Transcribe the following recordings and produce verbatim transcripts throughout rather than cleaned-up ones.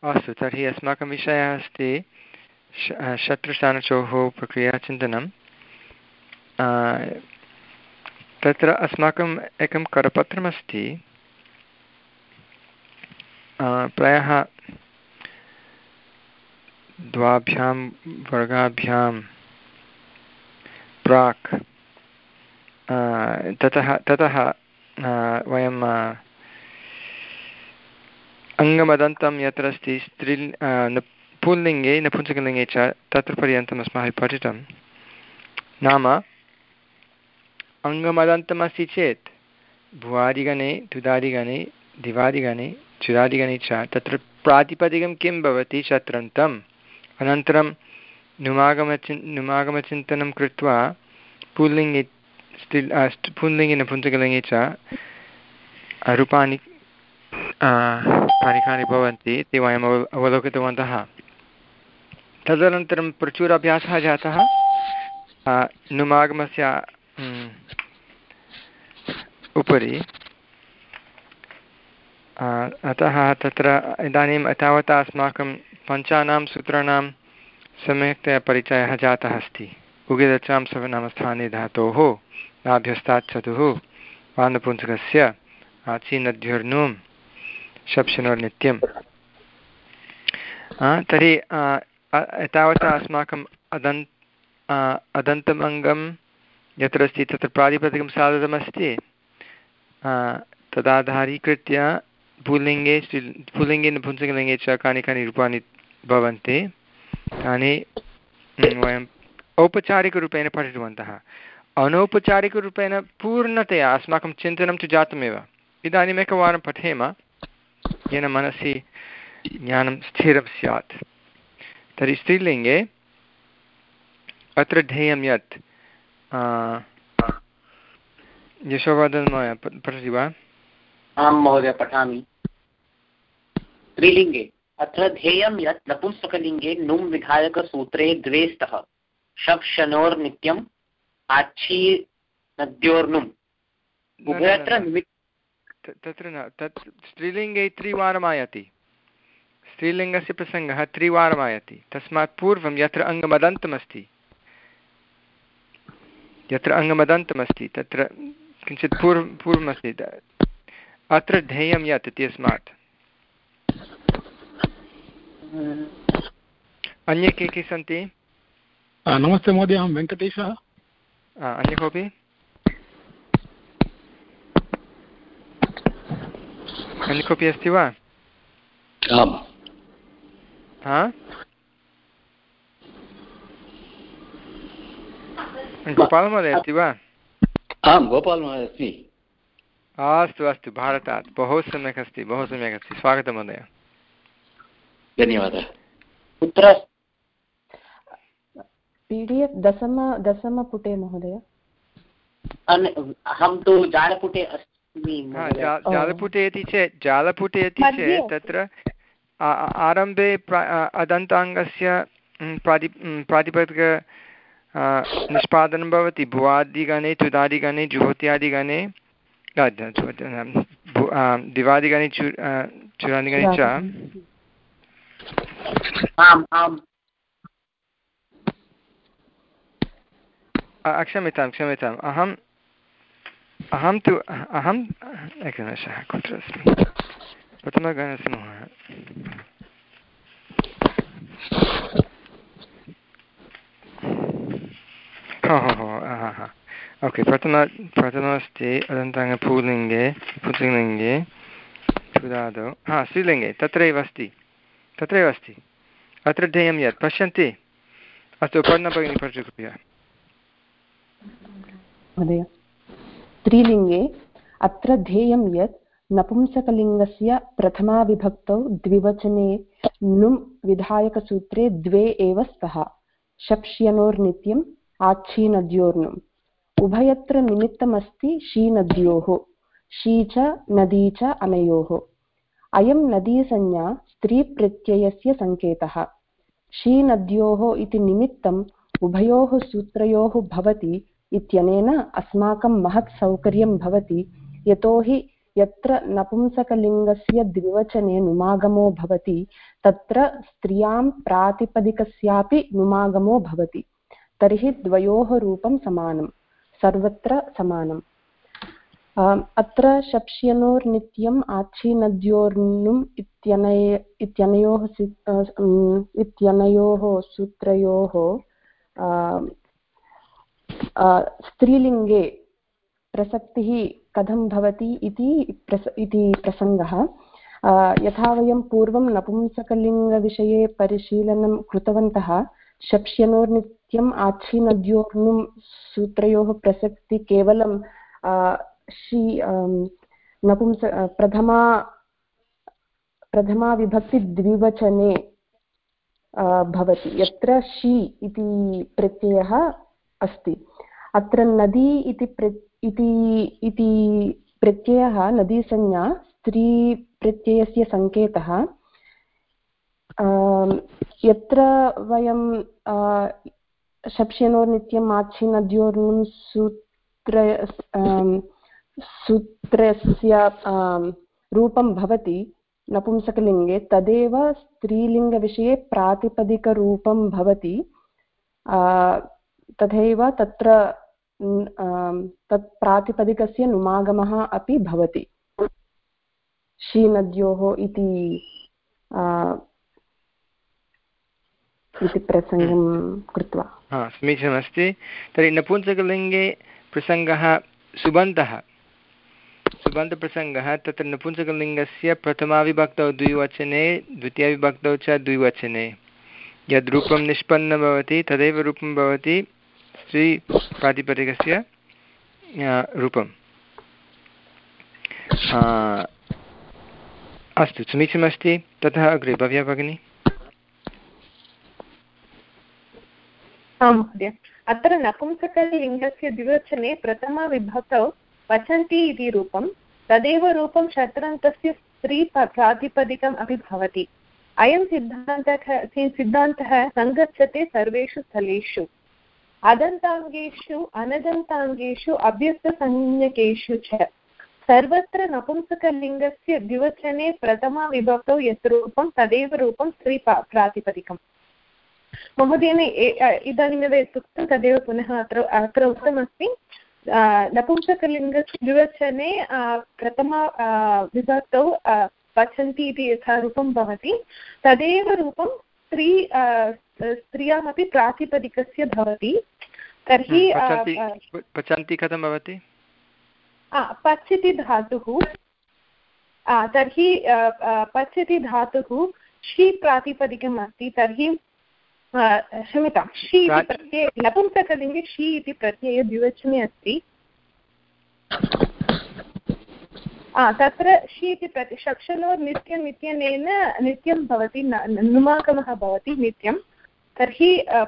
अस्तु, तर्हि अस्माकं विषयः अस्ति शत्रुसानचोः प्रक्रियाचिन्तनं। तत्र अस्माकम् एकं करपत्रमस्ति, प्रायः द्वाभ्यां वर्गाभ्यां प्राक् ततः ततः वयं अङ्गमदन्तं यत्र अस्ति स्त्री पुल्लिङ्गे नपुंसकलिङ्गे च तत्र पर्यन्तम् अस्माभिः पठितं। नाम अङ्गमदन्तमस्ति चेत् भुवादिगणे तुदादिगणे दिवादिगणे चुरादिगणे च तत्र प्रातिपदिकं किं भवति? शत्रन्तम्। अनन्तरं नुमागमचिन् नुमागमचिन्तनं कृत्वा पुल्लिङ्गे स्त्री पुल्लिङ्गे नपुंसकलिङ्गे च रूपाणि कानि कानि भवन्ति इति वयम् अव अवलोकितवन्तः। तदनन्तरं प्रचुराभ्यासः जातः नुमागमस्य उपरि। अतः तत्र इदानीम् एतावता अस्माकं पञ्चानां सूत्राणां सम्यक्तया परिचयः जातः अस्ति। उगिदचां सर्वनामस्थाने धातोः नाभ्यस्तात् चतुः वानपुंसकस्य आचीनद्युर्नुं शप्शनोर्नित्यं। तर्हि एतावता अस्माकम् अदन् अदन्तमङ्गं यत्र अस्ति तत्र प्रातिपदिकं साधितमस्ति। तदाधारीकृत्य पुल्लिङ्गे पुल्लिङ्गे नपुंसकलिङ्गे च कानि कानि रूपाणि भवन्ति तानि वयम् औपचारिकरूपेण पठितवन्तः। अनौपचारिकरूपेण पूर्णतया अस्माकं चिन्तनं तु जातमेव। इदानीम् एकवारं पठेम येन मनसि ज्ञानं स्थिरं स्यात्। तर्हि स्त्रीलिङ्गे अत्र ध्येयं यत् यशोवर्धन महोदय पठति वा? आं महोदय पठामि। स्त्रीलिङ्गे अत्र ध्येयं यत् नपुंसकलिङ्गे नुं विधायकसूत्रे द्वे स्तः शप् शनोर्नित्यम् आच्छी नद्योर्नुम् उभयत्र तत्र न तत् स्त्रीलिङ्गे त्रिवारम् आयाति। स्त्रीलिङ्गस्य प्रसङ्गः त्रिवारम् आयाति। तस्मात् पूर्वं यत्र अङ्गमदन्तमस्ति यत्र अङ्गमदन्तमस्ति तत्र किञ्चित् पूर्वं पूर्वमस्ति। अत्र ध्येयं यत् इत्यस्मात् अन्ये के के सन्ति? नमस्ते महोदय, अहं वेङ्कटेशः। अन्य कोऽपि? अन्य कोऽपि अस्ति वा? आम्। हा गोपालमहोदय अस्ति वा? आं, गोपालमहोदय अस्मि। अस्तु अस्तु, भारतात् बहु सम्यक् अस्ति, बहु सम्यक् अस्ति। स्वागतं महोदय। धन्यवादः। कुत्र पी डी एफ् दशम दशमपुटे महोदय? अहं तु जालपुटे अस्मि। जालपुटे इति चेत् जालपुटे इति चेत् तत्र आरम्भे अदन्ताङ्गस्य प्राति प्रातिपदिक निष्पादनं भवति। भुवादिगणे तुदादिगणे जुहोत्यादिगणे दिवादिगणे चु चुरादिगणे च। आम् आम्। क्षम्यतां क्षम्यताम् अहम् अहं तु अहम् एकनिमेषः कुत्र अस्मि? प्रथमगणसमूहः हो हो हो हा हा ओके। प्रथम प्रथममस्ति अदन्ताङ्गे पुल्लिङ्गे पुंसकलिङ्गे तुदादौ हा स्त्रीलिङ्गे तत्रैव अस्ति तत्रैव अस्ति। अत्र ध्येयं यत् पश्यन्ति। अस्तु, पठनं भगिनी पठतु कृपया। महोदय, स्त्रीलिङ्गे अत्र ध्येयं यत् नपुंसकलिङ्गस्य प्रथमाविभक्तौ द्विवचने नुम् विधायकसूत्रे द्वे एव स्तः शप्ष्यनोर्नित्यम् आच्छीनद्योर्नुम्। उभयत्र निमित्तमस्ति शीनद्योः, शी च नदी च अनयोः। अयं नदीसंज्ञा स्त्रीप्रत्ययस्य सङ्केतः। शीनद्योः इति निमित्तम् उभयोः सूत्रयोः भवति इत्यनेन अस्माकं महत् सौकर्यं भवति। यतोहि यत्र नपुंसकलिङ्गस्य द्विवचने नुमागमो भवति तत्र स्त्रियां प्रातिपदिकस्यापि नुमागमो भवति। तर्हि द्वयोः रूपं समानं, सर्वत्र समानम्। अत्र शप्ष्यनोर्नित्यम् आच्छीनद्योर्नुम् इत्यनय इत्यनयोः इत्यनयोः सूत्रयोः स्त्रीलिङ्गे प्रसक्तिः कथं भवति इति प्रस इति प्रसङ्गः। यथा वयं पूर्वं नपुंसकलिङ्गविषये परिशीलनं कृतवन्तः, शप्ष्यनोर्नित्यम् आच्छीनद्योर्नुम् सूत्रयोः प्रसक्ति केवलं शी नपुंस प्रथमा प्रथमा विभक्ति द्विवचने भवति, यत्र शी इति प्रत्ययः अस्ति। अत्र नदी इति प्र इति प्रत्ययः, नदीसंज्ञा स्त्रीप्रत्ययस्य सङ्केतः। यत्र वयं शप्ष्यनोर्नित्यम् आच्छीनद्योर्नुं सूत्र सूत्रस्य रूपं भवति नपुंसकलिङ्गे, तदेव स्त्रीलिङ्गविषये प्रातिपदिकरूपं भवति। तथैव तत्र तत् प्रातिपदिकस्य नुमागमः अपि भवति शीनद्योः इति इति प्रसङ्गं कृत्वा। हा, समीचीनमस्ति। तर्हि नपुंसकलिङ्गे प्रसङ्गः सुबन्तः, सुबन्तप्रसङ्गः। तत्र नपुंसकलिङ्गस्य प्रथमाविभक्तौ द्विवचने, द्वितीयविभक्तौ च द्विवचने यद् रूपं निष्पन्नं भवति तदेव रूपं भवति स्त्रीप्रातिपदिकस्य रूपम्। अस्तु, समीचीनमस्ति। ततः अग्रे भव्या भगिनी। आं महोदय, अत्र नपुंसकलिङ्गस्य द्विवचने प्रथमविभक्तौ पचन्ति इति रूपं, तदेव रूपं शत्रन्तस्य स्त्री प्रातिपदिकम् अपि भवति। अयं सिद्धान्तः सिद्धान्तः सङ्गच्छते सर्वेषु स्थलेषु, अदन्ताङ्गेषु अनदन्ताङ्गेषु अभ्यस्तसंज्ञकेषु च। सर्वत्र नपुंसकलिङ्गस्य द्विवचने प्रथमाविभक्तौ यत् रूपं तदेव रूपं स्त्री प्रातिपदिकम्। महोदयेन इदानीमेव यत् उक्तं तदेव पुनः अत्र अत्र उक्तमस्ति। नपुंसकलिङ्गस्य द्विवचने प्रथमा विभक्तौ पचन्ति इति यथा रूपं भवति तदेव रूपं स्त्री स्त्रियामपि प्रातिपदिकस्य भवति। तर्हि पचन्ति कथं भवति? पच् इति धातुः, तर्हि पच् इति धातुः शी प्रातिपदिकम् अस्ति। तर्हि क्षम्यतां, शी इति प्रत्यये नपुंसकलिङ्गे शी इति प्रत्यये द्विवचने अस्ति। तत्र शी इति प्रति शप्शनोर् नित्यम् इत्यनेन नित्यं भवति, नुमागमः भवति नित्यं। तर्हि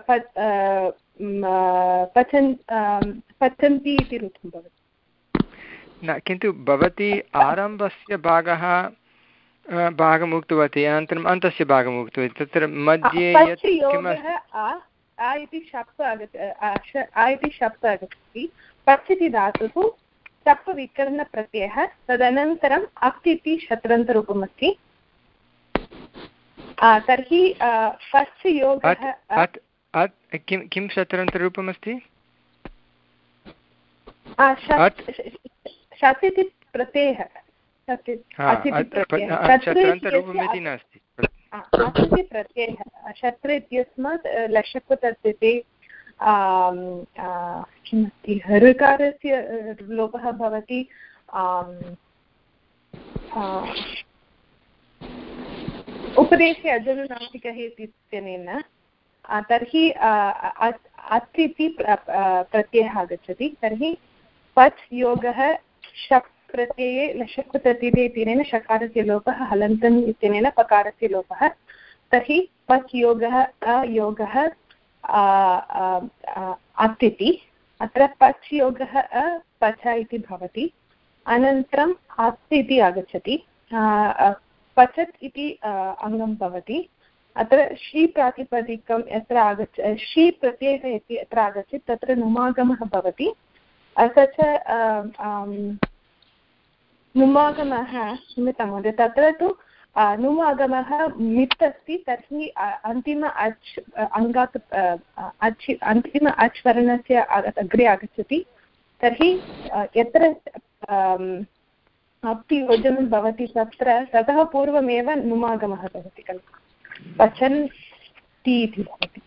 पचन् पचन्ति इति रूपं भवति न, किन्तु भवती आरम्भस्य भागः भागम् उक्तवती, अनन्तरम् अन्तस्य भागम् उक्तवती। तत्र मध्ये यत् किमस्ति आ इति शप् आगच्छति, आ इति शप् आगच्छति, पच् इति धातुः शप् विकरणप्रत्ययः, तदनन्तरम् अक् इति शत्रन्तरूपमस्ति। तर्हि पच् योगः किं किं शत्रन्तरूपमस्ति? शत् इति प्रत्ययः, शत्रन्तरूपमिति नास्ति, इति प्रत्ययः शत्र इत्यस्मात् लशक् तद्यते किमस्ति, ऋकारस्य लोपः भवति। उपदेशे अजनुनासिकः इत्यनेन तर्हि अत् इति प्रत्ययः आगच्छति। तर्हि पच् योगः शप् प्रत्यये लशक् तद्यते इत्यनेन शकारस्य लोपः, हलन्तम् इत्यनेन पकारस्य लोपः। तर्हि पच् योगः अयोगः अत् इति, अत्र पच् योगः अ पच इति भवति। अनन्तरम् अत् इति आगच्छति, पचत् इति अङ्गं भवति। अत्र शी प्रातिपदिकं यत्र आगच्छ शी प्रत्ययः यदि यत्र आगच्छति तत्र नुमागमः भवति। अथ च नुमागमः क्षम्यतां महोदय तत्र तु नुमागमः मित् अस्ति तर्हि अन्तिम अच् अङ्गात् अच् अन्तिम अच् वर्णस्य अग्रे आगच्छति तर्हि यत्र अप्ति योजनं भवति तत्र ततः पूर्वमेव नुमागमः भवति खलु पचन् ति इति भवति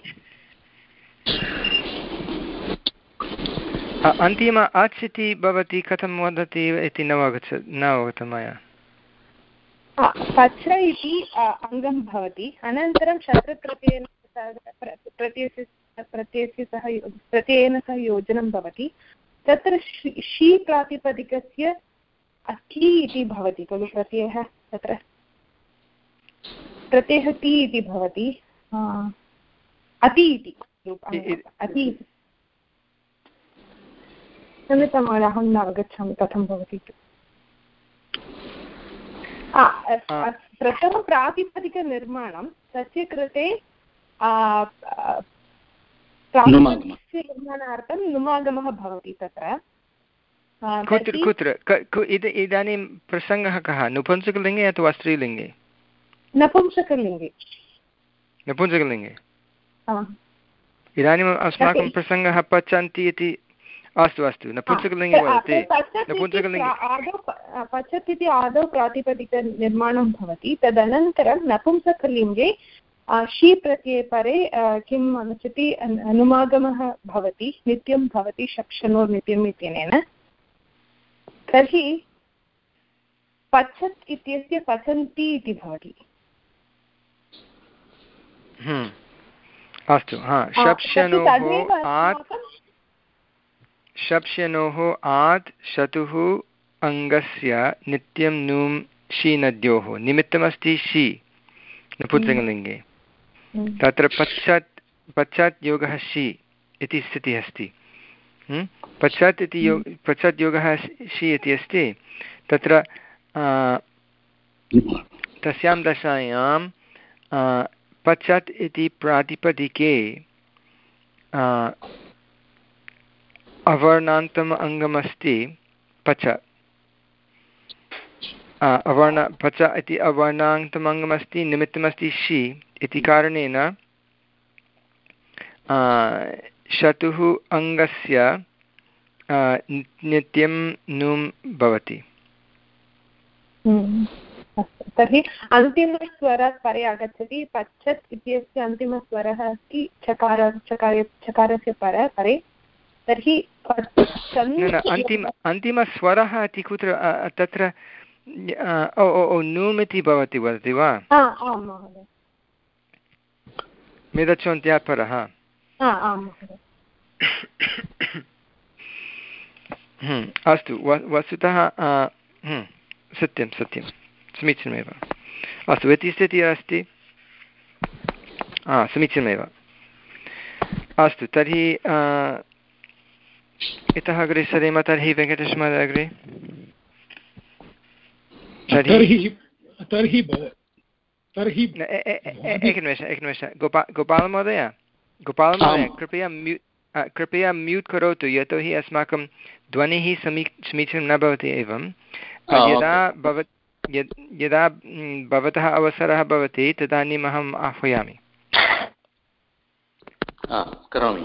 अन्तिम अच् इति भवती कथं वदति इति न अवगच्छ न अवगतं मया पच इति अङ्गं भवति अनन्तरं शत्रप्रत्ययेन प्रत्ययस्य प्रत्ययस्य सह प्रत्ययेन सह योजनं भवति तत्र शी प्रातिपदिकस्य कि इति भवति खलु प्रत्ययः तत्र प्रत्ययः ति इति भवति अति इति अति इति क्षम्यतां महोदय अहं न अवगच्छामि कथं भवति इति प्रथमप्रातिपदिकनिर्माणं तस्य कृते निर्माणार्थं नुमागमः भवति तत्र कुत्र कुत्र इदानीं प्रसङ्गः कः नपुंसकलिङ्गे अथवा स्त्रीलिङ्गे नपुंसकलिङ्गे नपुंसकलिङ्गे इदानीम् अस्माकं प्रसङ्गः पचन्ति इति अस्तु अस्तु नपुंसकलिङ्गे वदति नपुंसकलिङ्गे पचत् इति आदौ प्रातिपदिकनिर्माणं भवति तदनन्तरं नपुंसकलिङ्गे शी प्रत्यये परे किम् आगच्छति अनुमागमः भवति नित्यं भवति शक्षणोर् नित्यम् इत्यनेन तर्हि पचत् इत्यस्य पचन्ति इति भवति अस्तु हा शप्शनोः आत् शप्शनोः आत् शतुः अङ्गस्य नित्यं नुं शी नद्योः निमित्तमस्ति शी नपुंसकलिङ्गे तत्र पश्चात् पश्चात् योगः शी इति स्थितिः अस्ति पश्चात् इति योग पश्चात् योगः शी इति अस्ति तत्र तस्यां दशायां पश्चात् इति प्रातिपदिके अवर्णान्तम् अङ्गमस्ति पच अवर्ण पच इति अवर्णान्तम् अङ्गमस्ति निमित्तमस्ति शी इति कारणेन शतुः अङ्गस्य नित्यं नुं भवति तर्हि अन्तिमस्वरात् परे आगच्छति पचत् इत्यस्य अन्तिमस्वरः अस्ति चकार चकार चकारस्य पर परे तर्हि अन्तिम अन्तिमस्वरः इति कुत्र तत्र ओ ओ नुम् इति भवति वदति वा मेदचोन्त्यात् परः अस्तु वस्तुतः सत्यं सत्यं समीचीनमेव अस्तु व्यतिस्थितिः अस्ति समीचीनमेव अस्तु तर्हि इतः अग्रे सरेम तर्हि वेङ्कटेशमहोदय अग्रे एकनिमेष एकनिमेष गोपा गोपालमहोदय गोपालमहोदय कृपया म्यूट् कृपया म्यूट् करोतु यतोहि अस्माकं ध्वनिः समी समीचीनं न भवति एवं यदा भव यदा भवतः अवसरः भवति तदानीम् अहम् आह्वयामि करोमि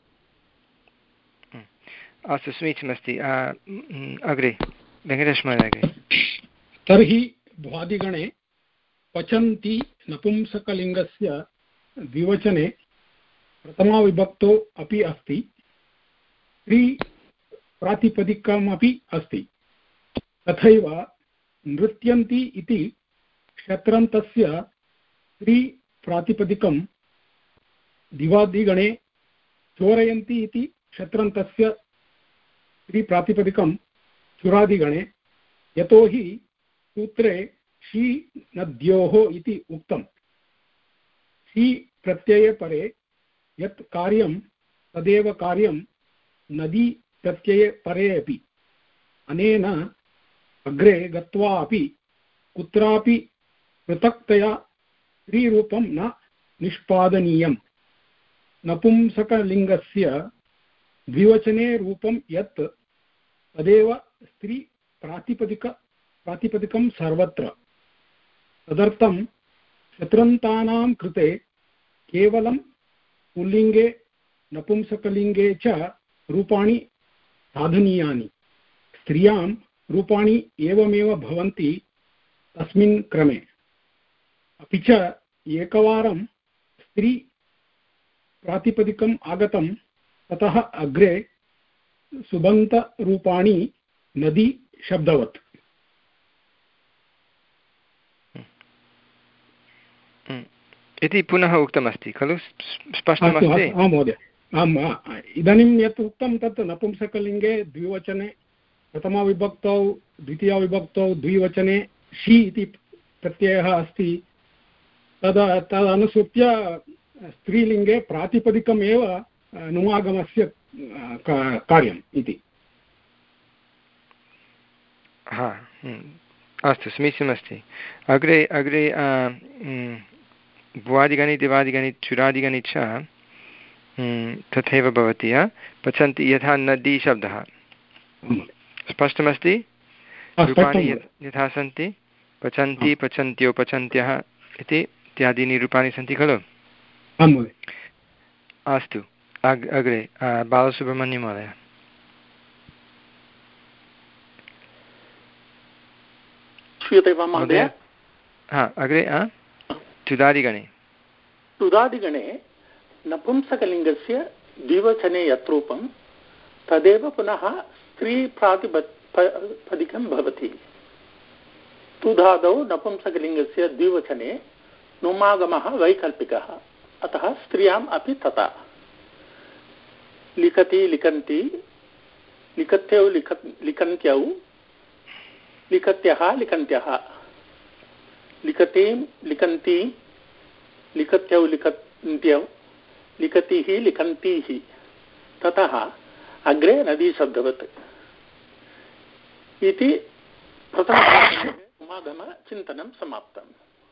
अस्तु समीचीनमस्ति अग्रे वेङ्कटेशमहोदय अग्रे तर्हि भ्वादिगणे पचन्ति नपुंसकलिङ्गस्य द्विवचने प्रथमाविभक्तौ अपि अस्ति स्त्री प्रातिपदिकमपि अस्ति तथैव नृत्यन्ति इति क्षत्रन्तस्य स्त्री प्रातिपदिकं दिवादिगणे चोरयन्ति इति क्षत्रन्तस्य स्त्री प्रातिपदिकं चुरादिगणे यतोहि सूत्रे शी नद्योः इति उक्तं शी प्रत्यये परे यत् कार्यं तदेव कार्यं नदी प्रत्यये परे अपि अनेन अग्रे गत्वा अपि कुत्रापि पृथक्तया स्त्रीरूपं न निष्पादनीयम् नपुंसकलिङ्गस्य द्विवचने रूपं यत् तदेव स्त्री प्रातिपदिक प्रातिपदिकं सर्वत्र। तदर्थं शत्रन्तानां कृते केवलं पुल्लिङ्गे नपुंसकलिङ्गे च रूपाणि साधनीयानि। स्त्रियां रूपाणि एवमेव भवन्ति तस्मिन् क्रमे। अपि च एकवारं स्त्री प्रातिपदिकम् आगतं ततः अग्रे सुबन्तरूपाणि नदी शब्दवत्। इति पुनः उक्तमस्ति खलु? स्पष्टमस्ति? आं महोदय, आम्। इदानीं यत् उक्तं तत् नपुंसकलिङ्गे द्विवचने प्रथमाविभक्तौ द्वितीयाविभक्तौ द्विवचने षि इति प्रत्ययः अस्ति। तद तदनुसृत्य स्त्रीलिङ्गे प्रातिपदिकमेव नुमागमस्य कार्यम् इति। हा, अस्तु, समीचीनमस्ति। अग्रे अग्रे भुवादिगणि दिवादिगणि चुरादिगणि च तथैव भवति। पचन्ति यथा नदी शब्दः स्पष्टमस्ति। रूपाणि यथा सन्ति, पचन्ति पचन्त्यो पचन्त्यः इति इत्यादीनि रूपाणि सन्ति खलु? अस्तु, अग् अग्रे बालसुब्रह्मण्यं महोदय। श्रूयते वा महोदय? हा, अग्रे तुदादिगणे तुदादिगणे नपुंसकलिङ्गस्य द्विवचने यत् रूपं तदेव पुनः स्त्रीप्रातिपदिकं भवति। तुदादौ नपुंसकलिङ्गस्य द्विवचने नुमागमः वैकल्पिकः, अतः स्त्रियाम् अपि तथा। लिखति लिखन्ति, लिखत्यौ लिख लिखन्त्यौ, लिखत्यः लिखन्त्यः, लिखतीं लिखन्ती, लिखत्यौ लिखन्त्यौ, लिखतीः लिखन्तीः, ततः अग्रे नदी शब्दवत् इति प्रथमसमागमचिन्तनं समाप्तम्।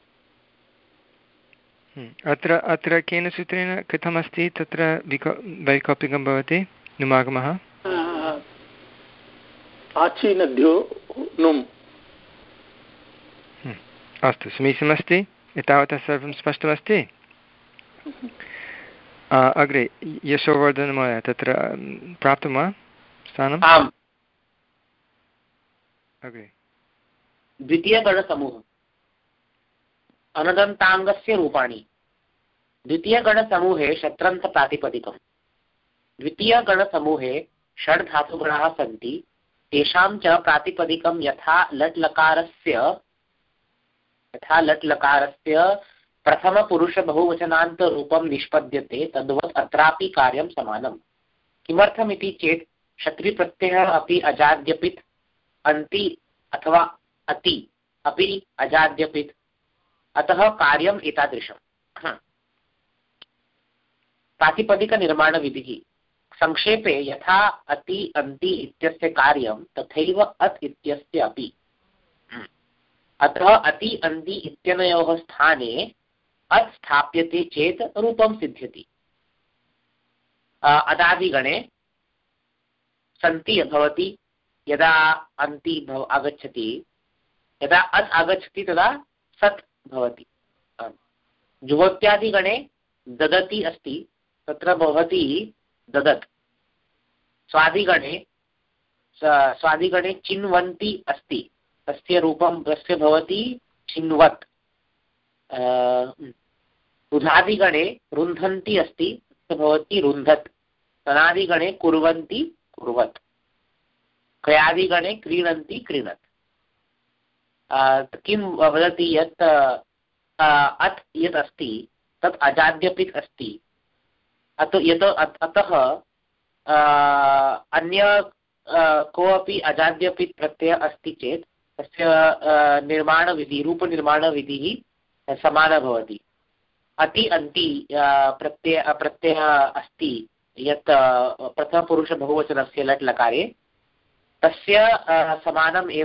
अत्र अत्र केन सूत्रेण कथमस्ति तत्र वैकल्पिकं भवति नुमागमः? आचीनद्यो नुम्। अस्तु, समीचीनमस्ति। एतावता सर्वं स्पष्टमस्ति। अग्रे यशोवर्धनमहोदय, तत्र प्राप्तं वा स्थानम्? अग्रे द्वितीयगणसमूहः अनदन्ताङ्गस्य रूपाणि। द्वितीयगणसमूहे शत्रन्तप्रातिपदिकम्। द्वितीयगणसमूहे षड् धातुगणाः सन्ति। तेषां च प्रातिपदिकं यथा लट् लकारस्य यथा लट् लकारस्य प्रथमपुरुषबहुवचनान्तरूपं निष्पद्यते तद्वत् अत्रापि कार्यं समानम्। किमर्थमिति चेत् शत्रुप्रत्ययः अपि अजाद्यपित्, अन्ति अथवा अति अपि अजाद्यपित्, अतः कार्यम् एतादृशम्। प्रातिपदिकनिर्माणविधिः संक्षेपे यथा अति अन्ति इत्यस्य कार्यं तथैव अत् इत्यस्य अपि। अतः अति अन्ति इत्यनयोः स्थाने अत् स्थाप्यते चेत् रूपं सिद्ध्यति। अदादिगणे सन्ति भवति, यदा अन्ति भव आगच्छति, यदा अत् आगच्छति तदा सत् भवति। जुहोत्यादिगणे ददति अस्ति, तत्र भवति ददत्। स्वादिगणे स्वादिगणे चिन्वन्ति अस्ति, तस्य रूपं तस्य भवति चिन्वत्। रुधादिगणे रुन्धन्ति अस्ति, तस्य भवति रुन्धत्। तनादिगणे कुर्वन्ति कुर्वत्। क्रयादिगणे क्रीणन्ति क्रीणत्। किं वदति यत् अत् यत् अस्ति तत् अजाद्यपित् अस्ति। अत यत् अतः अन्य कोऽपि अजाद्यपित् प्रत्ययः अस्ति चेत् तस्य निर्माणविधिः रूपनिर्माणविधिः समाना भवति। अति अन्ति प्रत्यय प्रत्ययः अस्ति यत् प्रथमपुरुषबहुवचनस्य लट् लकारे, तस्य समानम् एव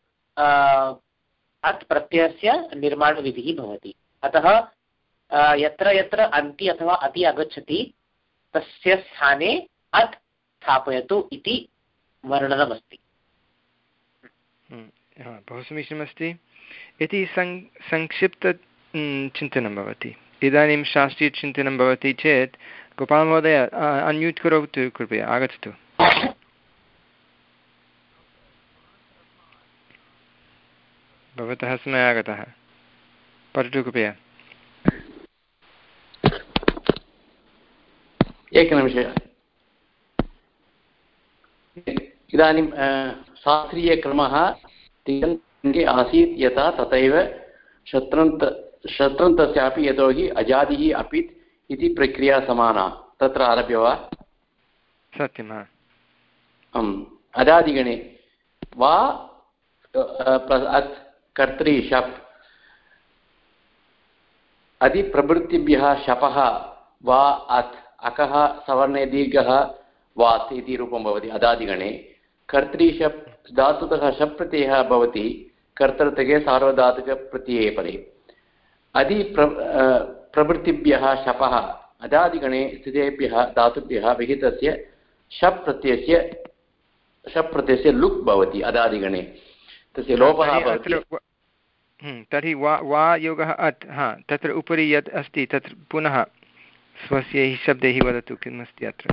अत् प्रत्ययस्य निर्माणविधिः भवति। अतः यत्र यत्र अन्ति अथवा अति आगच्छति तस्य स्थाने अत् स्थापयतु इति वर्णनमस्ति। बहु समीचीनमस्ति इति सं संक्षिप्त चिन्तनं भवति। इदानीं शास्त्रीयचिन्तनं भवति चेत् गोपालमहोदय अन्म्यूट् करोतु कृपया, आगच्छतु। भवतः समयः आगतः, पठतु कृपया। एकनिमिषः। इदानीं शास्त्रीयक्रमः तिङन्ते आसीत् यथा तथैव शत्रन्त शत्रन्तस्यापि यतोहि अजादिः अपित् इति प्रक्रिया समाना। तत्र आरभ्य वा? सत्यम्। अजादिगणे वा अत् कर्तरि शप् अधिप्रभृतिभ्यः शपः वा अत् अकः सवर्णे दीर्घः वात् इति रूपं भवति अदादिगणे। कर्तरि शप् धातुतः शप् प्रत्ययः भवति कर्तृतके सार्वधातुकप्रत्यये परे। अधि प्र प्रभृतिभ्यः शपः अदादिगणे स्थितेभ्यः धातुभ्यः विहितस्य शप् प्रत्ययस्य शप् प्रत्ययस्य लुक् भवति अदादिगणे, तस्य लोपः भवति। तर्हि वा वा योगः अत्, हा तत्र उपरि यत् अस्ति तत्र पुनः स्वस्य शब्दैः वदतु किम् अस्ति अत्र।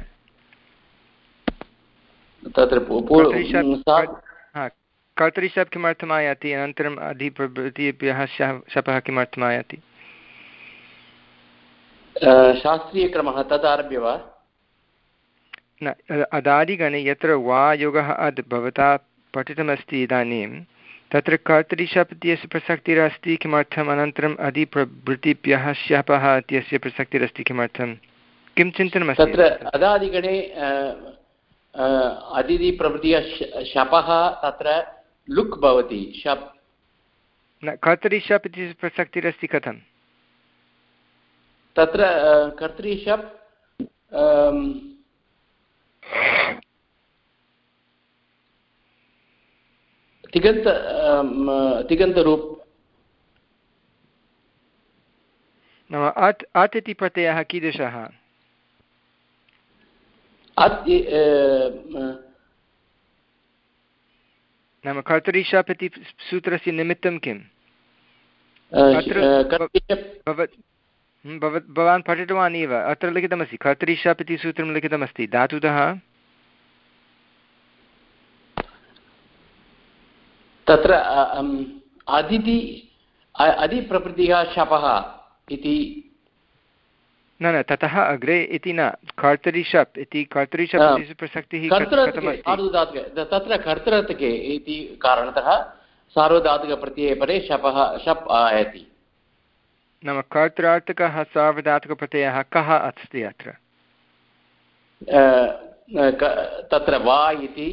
तत्र कर्तरि शप् किमर्थम् आयाति, अनन्तरम् अधिप्रभृतिभ्यः शपः किमर्थम् आयाति? शास्त्रीयक्रमः तदारभ्य वा? न, अदादिगणे यत्र वा योगः अद् भवता पठितमस्ति इदानीं, तत्र कर्तरि शप् इत्यस्य प्रसक्तिरस्ति किमर्थम्, अनन्तरम् अधिप्रभृतिभ्यः शपः इत्यस्य प्रसक्तिरस्ति किमर्थं, किं चिन्तनमस्ति तत्र? अदादिगणे अदिप्रभृतिः शपः तत्र लुक् भवति शप् न, कर्तरि शप् इति प्रसक्तिरस्ति कथं? तत्र कर्तरि शप् तिगन्त तिगन्तरूप नाम अत् अत् इति प्रत्ययः कीदृशः? अत् नाम कर्तरि शप् इति सूत्रस्य निमित्तं किम्? भवान् पठितवान् एव, अत्र लिखितमस्ति कर्तरि शप् इति सूत्रं लिखितमस्ति धातुतः तत्र अदिति अधिप्रभृतिः शपः इति न न ततः अग्रे इति न, कर्तरि शप् इति कर्तरि शप् इति प्रसक्तिः कथमस्ति? तत्र कर्तृतके इति कारणतः सार्वधातुकप्रत्यये परे शपः शप् आयाति। नाम कर्तृर्थकः सार्वधातुकप्रत्ययः कः अस्ति अत्र? तत्र वा इति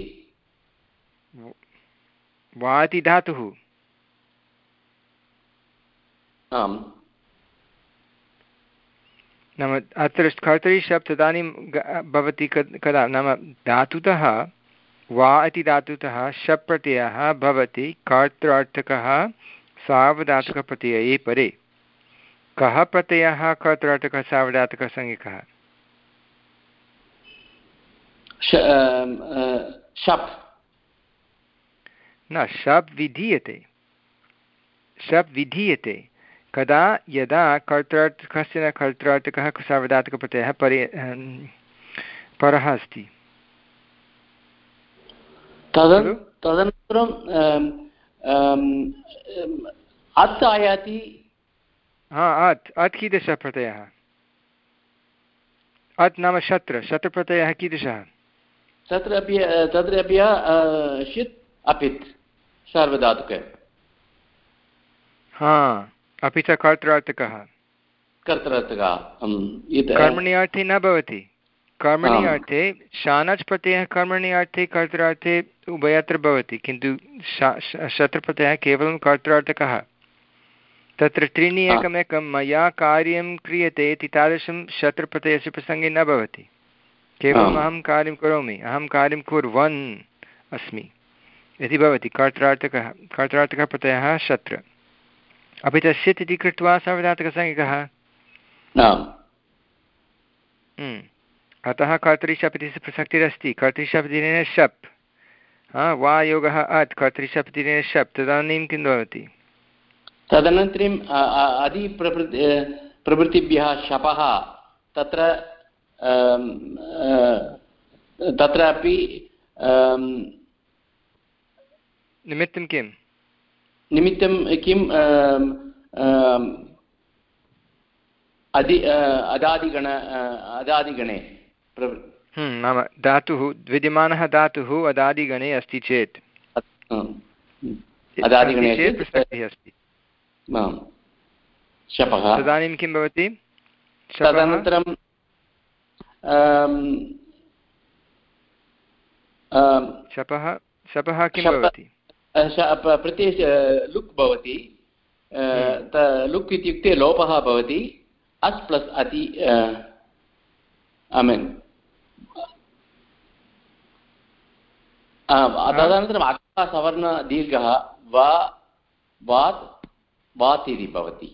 वा इति धातुः। आम्, नाम अत्र कर्तरि शप् तदानीं भवति कदा, नाम धातुतः वा इति धातुतः शप् प्रत्ययः भवति कर्तृर्थकः सार्वधातुकप्रत्यये परे। कः प्रत्ययः कर्तृर्थकः सार्वधातुकसंज्ञकः? शप् न, शप् विधीयते, शप् विधीयते कदा, यदा कर्तृर्थकस्य न कर्तृर्थकः सार्वधातुकप्रत्ययः परे परः अस्ति। तदनन्तरं अत् आयाति। हा अत् अत् कीदृशः प्रत्ययः? अत् नाम शत्र, शत्रप्रत्ययः कीदृशः? तत्रापि तत्रापि षित् अपित् सार्वधातुक। हा, अपि च कर्तृर्थकः कर्तृर्थकः कर्मणि अर्थे न भवति। कर्मणि अर्थे शानच् प्रत्ययः कर्मणि अर्थे कर्तृर्थे उभयत्र भवति, किन्तु शत्रप्रत्ययः केवलं कर्तृर्थकः। तत्र त्रीणि एकमेकं मया कार्यं क्रियते इति तादृशं शत्रप्रत्ययस्य प्रसङ्गे न भवति। केवलम् अहं कार्यं करोमि, अहं कार्यं कुर्वन् अस्मि इति भवति कर्तृर्थकः। कर्तृर्थकः प्रत्ययः शत्र। अपि च सित् इति कृत्वा सार्वधातुकसंज्ञकः। अतः कर्तरि शप् इति प्रसक्तिरस्ति। कर्तरि शप् इत्यनेन शप् हा वा योगः अत् कर्तृशप् इति शप् तदानीं किं भवति तदनन्तरं अदि प्रभृति प्रभृतिभ्यः शपः तत्र तत्रापि निमित्तं किं निमित्तं किं अदि अदादिगण अदादिगणे नाम धातुः विद्यमानः धातुः अदादिगणे अस्ति चेत् अदादिगणे चेत् प्रसक्तिः अस्ति शपः तदानीं किं भवति तदनन्तरं शपः शपः किं भवति प्रत्यय लुक् भवति लुक् इत्युक्ते लोपः भवति अस् प्लस् अति ऐ मीन् तदनन्तरम् अकः सवर्णदीर्घः वा वात् वात् इति भवति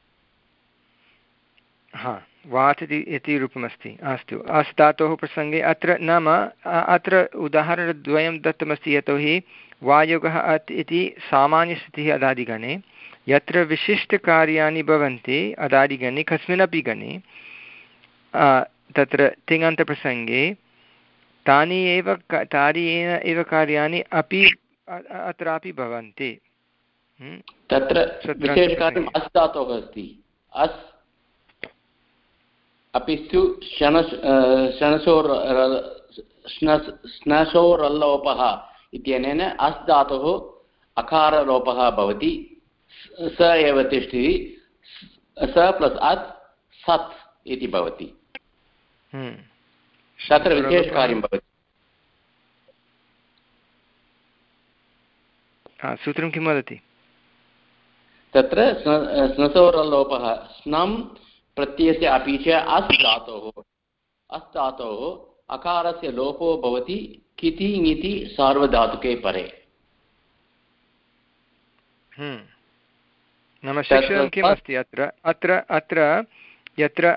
हा वात् इति रूपमस्ति अस्तु अस् धातोः प्रसङ्गे अत्र नाम अत्र उदाहरणद्वयं दत्तमस्ति यतोहि वायोगः अत् इति सामान्यस्थितिः अदादिगणे यत्र विशिष्टकार्याणि भवन्ति अदादिगणे कस्मिन्नपि गणे तत्र तिङन्तप्रसङ्गे तानि एव तानि एव कार्याणि अपि अत्रापि भवन्ति तत्र विशेषकार्यम् अस् धातोः अस्ति अस् अपि तु शनस् शनसोर् स्नसोरल्लोपः इत्यनेन अस् धातुः अकारलोपः भवति स एव तिष्ठति स प्लस् अत् सत् इति भवति तत्र विशेषकार्यं भवति सूत्रं किं वदति तत्र स्नसोरल्लोपः स्नं प्रत्ययस्य अपि च अस् धातोः अस् धातोः अकारस्य लोपो भवति किति ङिति सार्वधातुके परे नाम शिक्षणं किम् अस्ति अत्र अत्र अत्र यत्र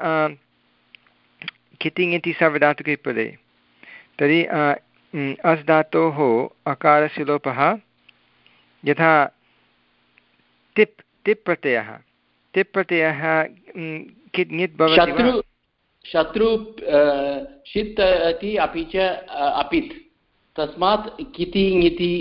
किति ङिति सार्वधातुके पदे तर्हि अस् धातोः अकारस्य लोपः यथा तिप् तिप् प्रत्ययः तिप् प्रत्ययः कित् ङित् भवति वा शत्रु षित् इति अपि च अपित् तस्मात् किति ङिति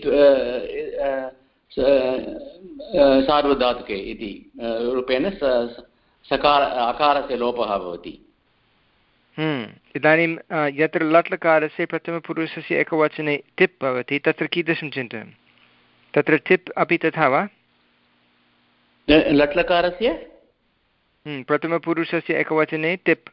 सार्वधातुके इति रूपेण सकार अकारस्य लोपः भवति इदानीं यत्र लट् लकारस्य प्रथमपुरुषस्य एकवचने तिप् भवति तत्र कीदृशं चिन्तनं तत्र तिप् अपि तथा वा लट् लकारस्य प्रथमपुरुषस्य एकवचने तिप्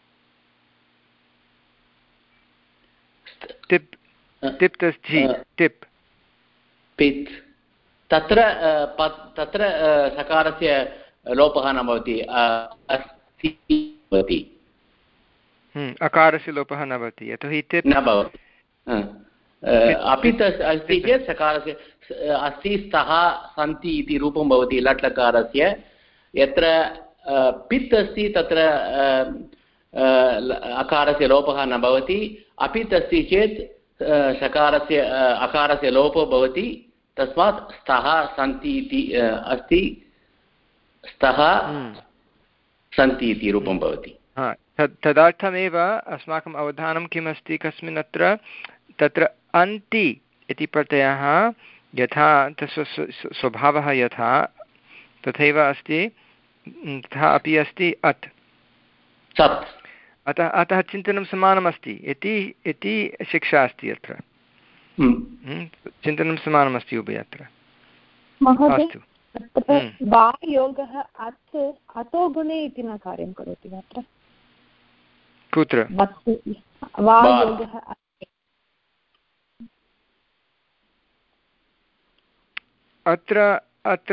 तिप् तिप् अस्ति तिप् पित् तत्र तत्र सकारस्य लोपः न भवति अस्ति भवति अकारस्य लोपः न भवति यतोहि तिप् न भवति अपि अस्ति चेत् सकारस्य अस्ति स्तः सन्ति इति रूपं भवति लट् लकारस्य यत्र पित् अस्ति तत्र अकारस्य लोपः न भवति अपित् अस्ति चेत् सकारस्य अकारस्य लोपो भवति तस्मात् स्तः सन्ति इति अस्ति स्तः सन्ति इति रूपं भवति तदर्थमेव अस्माकम् अवधानं किम् अस्ति कस्मिन् अत्र तत्र अन्ति इति प्रत्ययः यथा तस्य स्वभावः यथा तथैव अस्ति तथा अपि अस्ति अत् सत् अतः अतः चिन्तनं समानमस्ति इति इति शिक्षा अस्ति अत्र चिन्तनं समानमस्ति उभयत्र अस्तु वा योगः अत् अतो गुणे इति न कार्यं करोति अत्र कुत्र वा योगः अत्र अत्र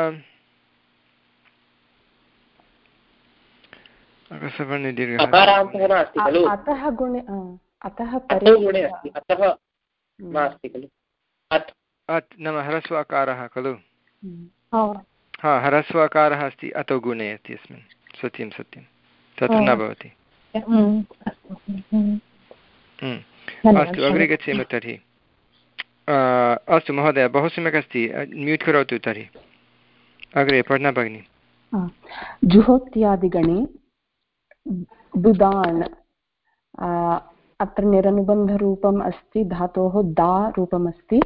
अतः गुणे अतः गुणे अस्ति अतः नास्ति खलु अत् अत् नाम ह्रस्व अकारः खलु हा ह्रस्व अकारः अस्ति अतो गुणे अस्ति अस्मिन् सत्यं सत्यं तत्र न भवति अस्तु अग्रे गच्छेम तर्हि अस्तु महोदय, बहु सम्यक् अस्ति, म्यूट् करोतु तर्हि। अग्रे पठना भगिनि। जुहोत्यादिगणे दुदान् अत्र निरनुबन्धरूपम् अस्ति, धातोः दा रूपम् अस्ति,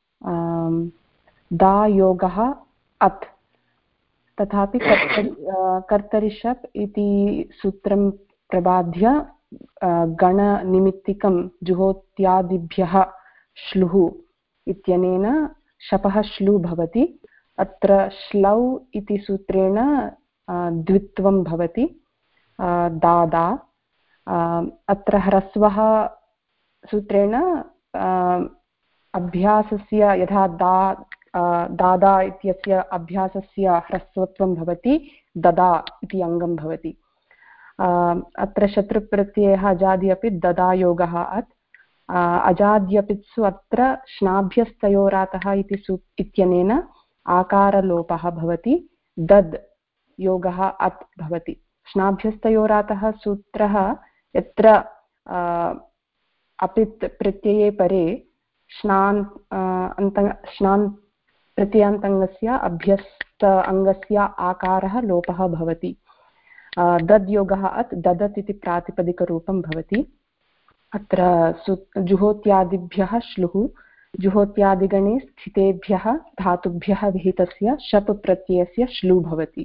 दा योगः अत्, तथापि कर्तरि कर्तरिषप् इति सूत्रं प्रबाध्य गणनिमित्तिकं जुहोत्यादिभ्यः श्लुः इत्यनेन शपः श्लु भवति। अत्र श्लौ इति सूत्रेण द्वित्वं भवति, दादा। अत्र ह्रस्वः सूत्रेण अभ्यासस्य यथा दा दादा इत्यस्य अभ्यासस्य ह्रस्वत्वं भवति, ददा इति अङ्गं भवति। अत्र शत्रुप्रत्ययः अजादि अपि ददा योगः अत्, अजाद्यपित्सु अत्र श्नाभ्यस्तयोरातः इति सू इत्यनेन आकारलोपः भवति, दद् योगः अत् भवति। श्नाभ्यस्तयोरातः सूत्रः यत्र अपित् प्रत्यये परे श्नान् अन्त श्नान् प्रत्ययान्तङ्गस्य अभ्यस्त अङ्गस्य आकारः लोपः भवति। दद् योगः अत्, ददत् इति प्रातिपदिकरूपं भवति। अत्र सु जुहोत्यादिभ्यः श्लुः, जुहोत्यादिगणे स्थितेभ्यः धातुभ्यः विहितस्य शप् प्रत्ययस्य श्लु भवति।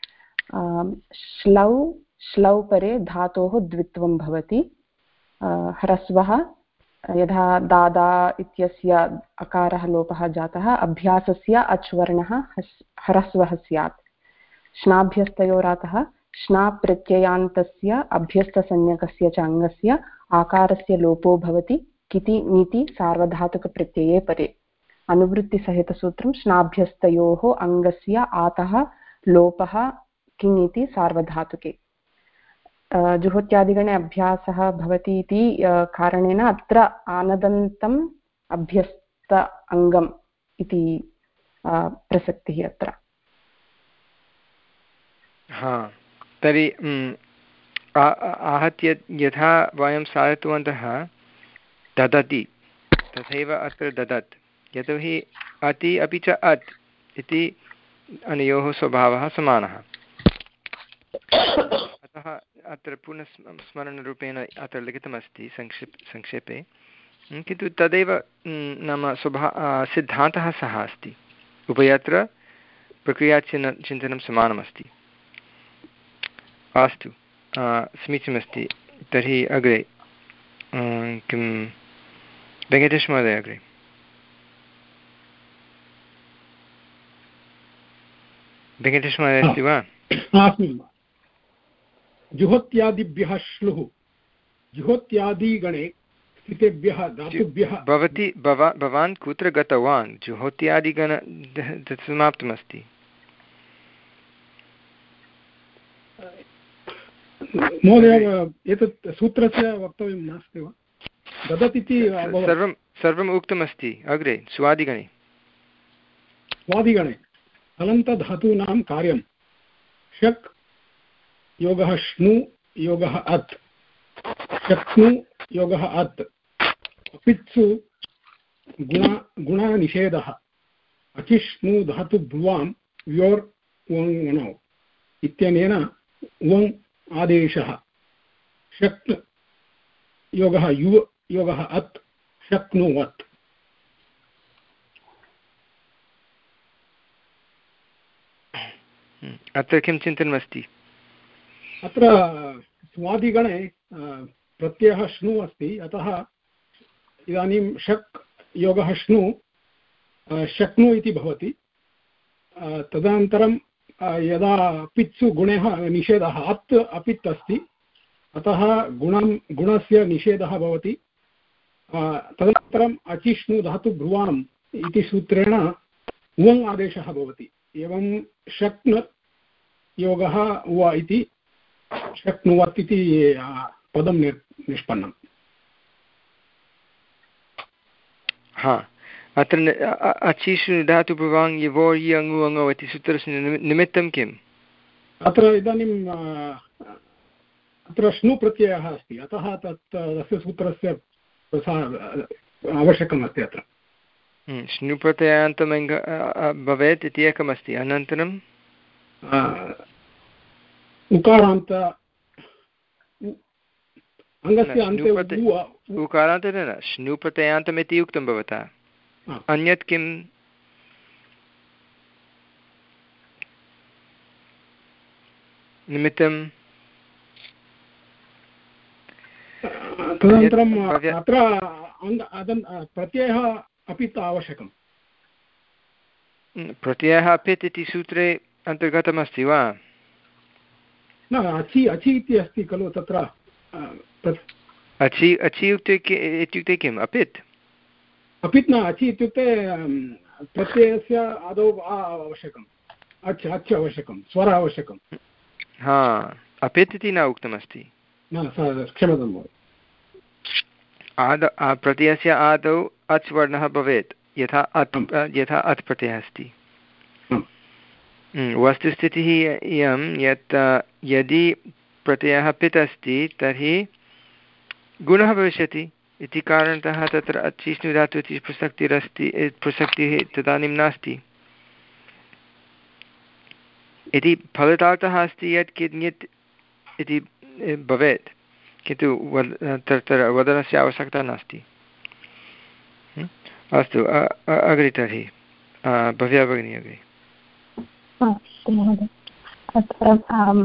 श्लौ श्लौ परे धातोः द्वित्वं भवति। ह्रस्वः यथा दादा इत्यस्य अकारः लोपः जातः, अभ्यासस्य अच्वर्णः ह्रस्वः स्यात्। श्नाभ्यस्तयोरातः श्ना प्रत्ययान्तस्य अभ्यस्तसंज्ञकस्य च अङ्गस्य आकारस्य लोपो भवति, किति नीति सार्वधातुकप्रत्यये परे। अनुवृत्तिसहितसूत्रं श्नाभ्यस्तयोः अङ्गस्य आतः लोपः किङिति सार्वधातुके। जुहोत्यादिगणे अभ्यासः भवति इति कारणेन अत्र आनदन्तम् अभ्यस्त अङ्गम् इति प्रसक्तिः अत्र। हा, तर्हि आहत्य यथा वयं साधितवन्तः ददति तथैव अत्र ददत्, यतोहि अति अपि च अत् इति अनयोः स्वभावः समानः। अतः अत्र पुनः स्मरणरूपेण अत्र लिखितमस्ति संक्षेप संक्षेपे, किन्तु तदेव नाम स्वभा सिद्धान्तः सः अस्ति। उभयत्र प्रक्रियाचिन् चिन्तनं समानमस्ति। अस्तु, समीचीनमस्ति। तर्हि अग्रे किं वेङ्कटेश महोदय अग्रे। वेङ्कटेश महोदय अस्ति वा? जुहोत्यादिभ्यः श्लुः, जुहोत्यादिगणे स्थितेभ्यः धातुभ्यः। भवती भवान् भवान् कुत्र गतवान्? जुहोत्यादिगण समाप्तमस्ति। महोदय, एतत् सूत्रस्य वक्तव्यं नास्ति वा? ददत् इति सर्वं सर्वम् उक्तमस्ति अग्रे। स्वादिगणे स्वादिगणे हलन्तधातूनां कार्यं शक् योगः श्नु योगः अत्, शक्नु योगः अत्, अपित्सु गुण गुणनिषेधः, अचिष्णु धातु भ्रुवां व्योर् वङ् वणौ इत्यनेन वङ् आदेशः, शक् योगः यु योगः अत्, शक्नुवत्। अत्र किं चिन्तनमस्ति? अत्र स्वादिगणे प्रत्ययः श्नु अस्ति, अतः इदानीं शक् योगः श्नु शक्नु इति भवति। तदनन्तरं यदा पित्सु गुणः निषेधः, अत् अपित् अस्ति, अतः गुणं गुणस्य निषेधः भवति। तदनन्तरम् अचिष्णु धातु भ्रुवाम् इति सूत्रेण वङ् आदेशः भवति। एवं शक्न् योगः व इति शक्नुवत् इति पदं निष्पन्नम्। हा, अत्र अचिष्णु धातु भ्रुवाङ् यवोर् यङु अङौ इति सूत्रस्य निमित्तं किम्? अत्र इदानीं अत्र श्नु प्रत्ययः अस्ति, अतः तत् तस्य सूत्रस्य आवश्यकम् अस्ति अत्र। स्नुप्रत्ययान्तमङ्ग भवेत् इति एकमस्ति। अनन्तरं उकारान्त अङ्गस्य अन्ते उकारान्तेन न स्नुप्रत्ययान्तम् इति उक्तं भवता। अन्यत् किं निमित्तं? तदनन्तरम् अत्र प्रत्ययः अपि आवश्यकं। प्रत्ययः अपित् इति सूत्रे अन्तर्गतमस्ति वा? न, अचि अचि इति अस्ति खलु तत्र। अचि अचि इत्युक्ते किम्? अपित् अपित् न, अचि इत्युक्ते प्रत्ययस्य आदौ आवश्यकम्, अच् अच् आवश्यकं, स्वरः आवश्यकं। हा, अपित् इति न उक्तमस्ति। न, क्षम्यतां महोदय। आद प्रत्ययस्य आदौ अच् वर्णः भवेत्, यथा अत् यथा अत् प्रत्ययः अस्ति। वस्तुस्थितिः इयं यत् यदि प्रत्ययः पित् अस्ति तर्हि गुणः भविष्यति इति कारणतः तत्र अचिष्णु धातु इति प्रसक्तिरस्ति, प्रसक्तिः तदानीं नास्ति इति फलितार्थः अस्ति यत् किञ्चित् इति भवेत्, किन्तु वद तत्र वदनस्य आवश्यकता नास्ति। अस्तु, अग्रे तर्हि भव्या भगिनी अग्रे। अस्तु महोदय, अत्र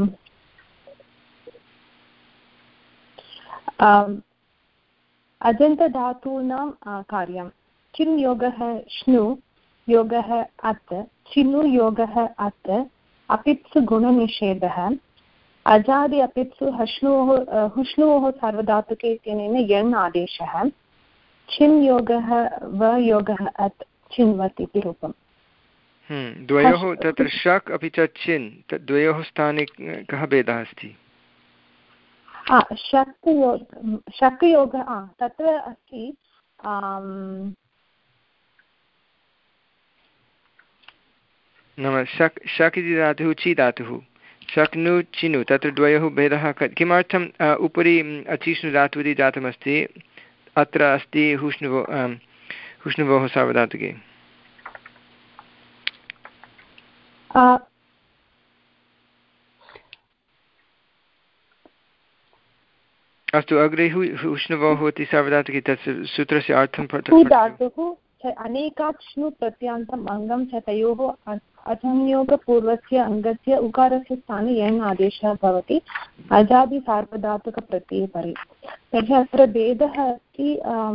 अजन्तधातूनां कार्यं चिन् योगः श्नु योगः अत्, चिनु योगः अत्, अपित्सु गुणनिषेधः, अजादि अपित्सु हश्नोः हुष्णोः सार्वधातुके इत्यनेन यण् आदेशः, छिन् योगः व योगः अत् चिन्वत् इति रूपम्। द्वयोः तत्र शक् अपि च चिन् द्वयोः स्थाने कः भेदः अस्ति? शक् योग शक् योगः तत्र अस्ति नाम शक् शक् इति धातुः छि धातुः, शक्नु चिनु, तत्र द्वयोः भेदः किमर्थम्? उपरि अचिष्णु धातुः इति जातमस्ति, अत्र अस्ति हुष्णुवो हुष्णुवोः सार्वधातुके। अस्तु, अग्रे हुष्णुवोः इति सार्वधातुके तस्य सूत्रस्य अर्थं धातुः अनेकाक्ष्णु प्रत्यान्तम् अङ्गं च तयोः असंयोगपूर्वस्य अङ्गस्य उकारस्य स्थाने यण् आदेशः भवति अजादिसार्वधातुकप्रत्यये परे। तर्हि अत्र भेदः अस्ति,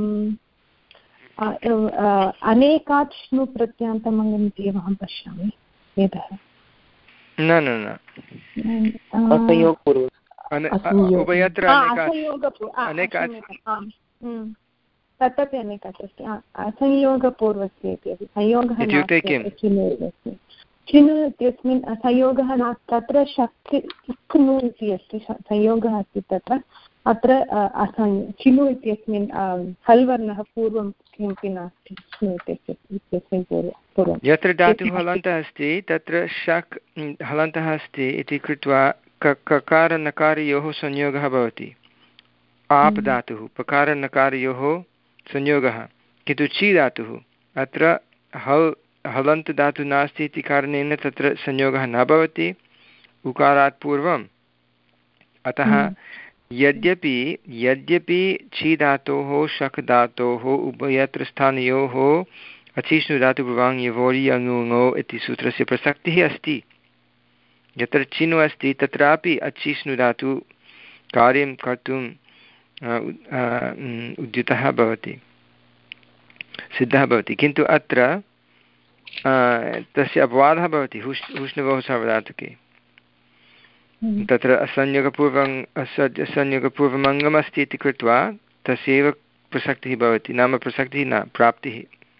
अनेकाक्ष्णु प्रत्यान्तम् अङ्गम् इति एव अहं पश्यामि भेदः। न न न उभयत्र तदपि अनेकाच् अस्ति, असंयोगपूर्वस्य इति अपि संयोगः इत्युक्ते किं? चिनु इत्यस्मिन् संयोगः नास्ति, तत्र शक्ति इक्नु इति अस्ति, संयोगः अस्ति तत्र। अत्र असंयो चिनु इत्यस्मिन् हल् वर्णः पूर्वं किमपि नास्ति, चिनु इत्यस्मिन् पूर्वं यत्र धातुः हलन्तः अस्ति तत्र शक् हलन्तः अस्ति इति कृत्वा ककारनकारयोः संयोगः भवति। आप् धातुः पकारनकारयोः संयोगः, किन्तु छि धातुः अत्र हल् हलन्त धातुः नास्ति इति कारणेन तत्र संयोगः न भवति उकारात् पूर्वम्। अतः यद्यपि यद्यपि छि धातोः शक् धातोः उभयत्र स्थानयोः अचिष्णु धातुभवाङ् यवोरि अङुङो इति सूत्रस्य प्रसक्तिः अस्ति, यत्र चिनु अस्ति तत्रापि अचिष्णु धातु कार्यं कर्तुं उद्युतः भवति, सिद्धः भवति, किन्तु अत्र तस्य अपवादः भवति हुष् हुष्णुवोः सार्वधातुके। तत्र असंयोगपूर्वम् असंयोगपूर्वमङ्गमस्ति इति कृत्वा तस्यैव प्रसक्तिः भवति, नाम प्रसक्तिः न प्राप्तिः।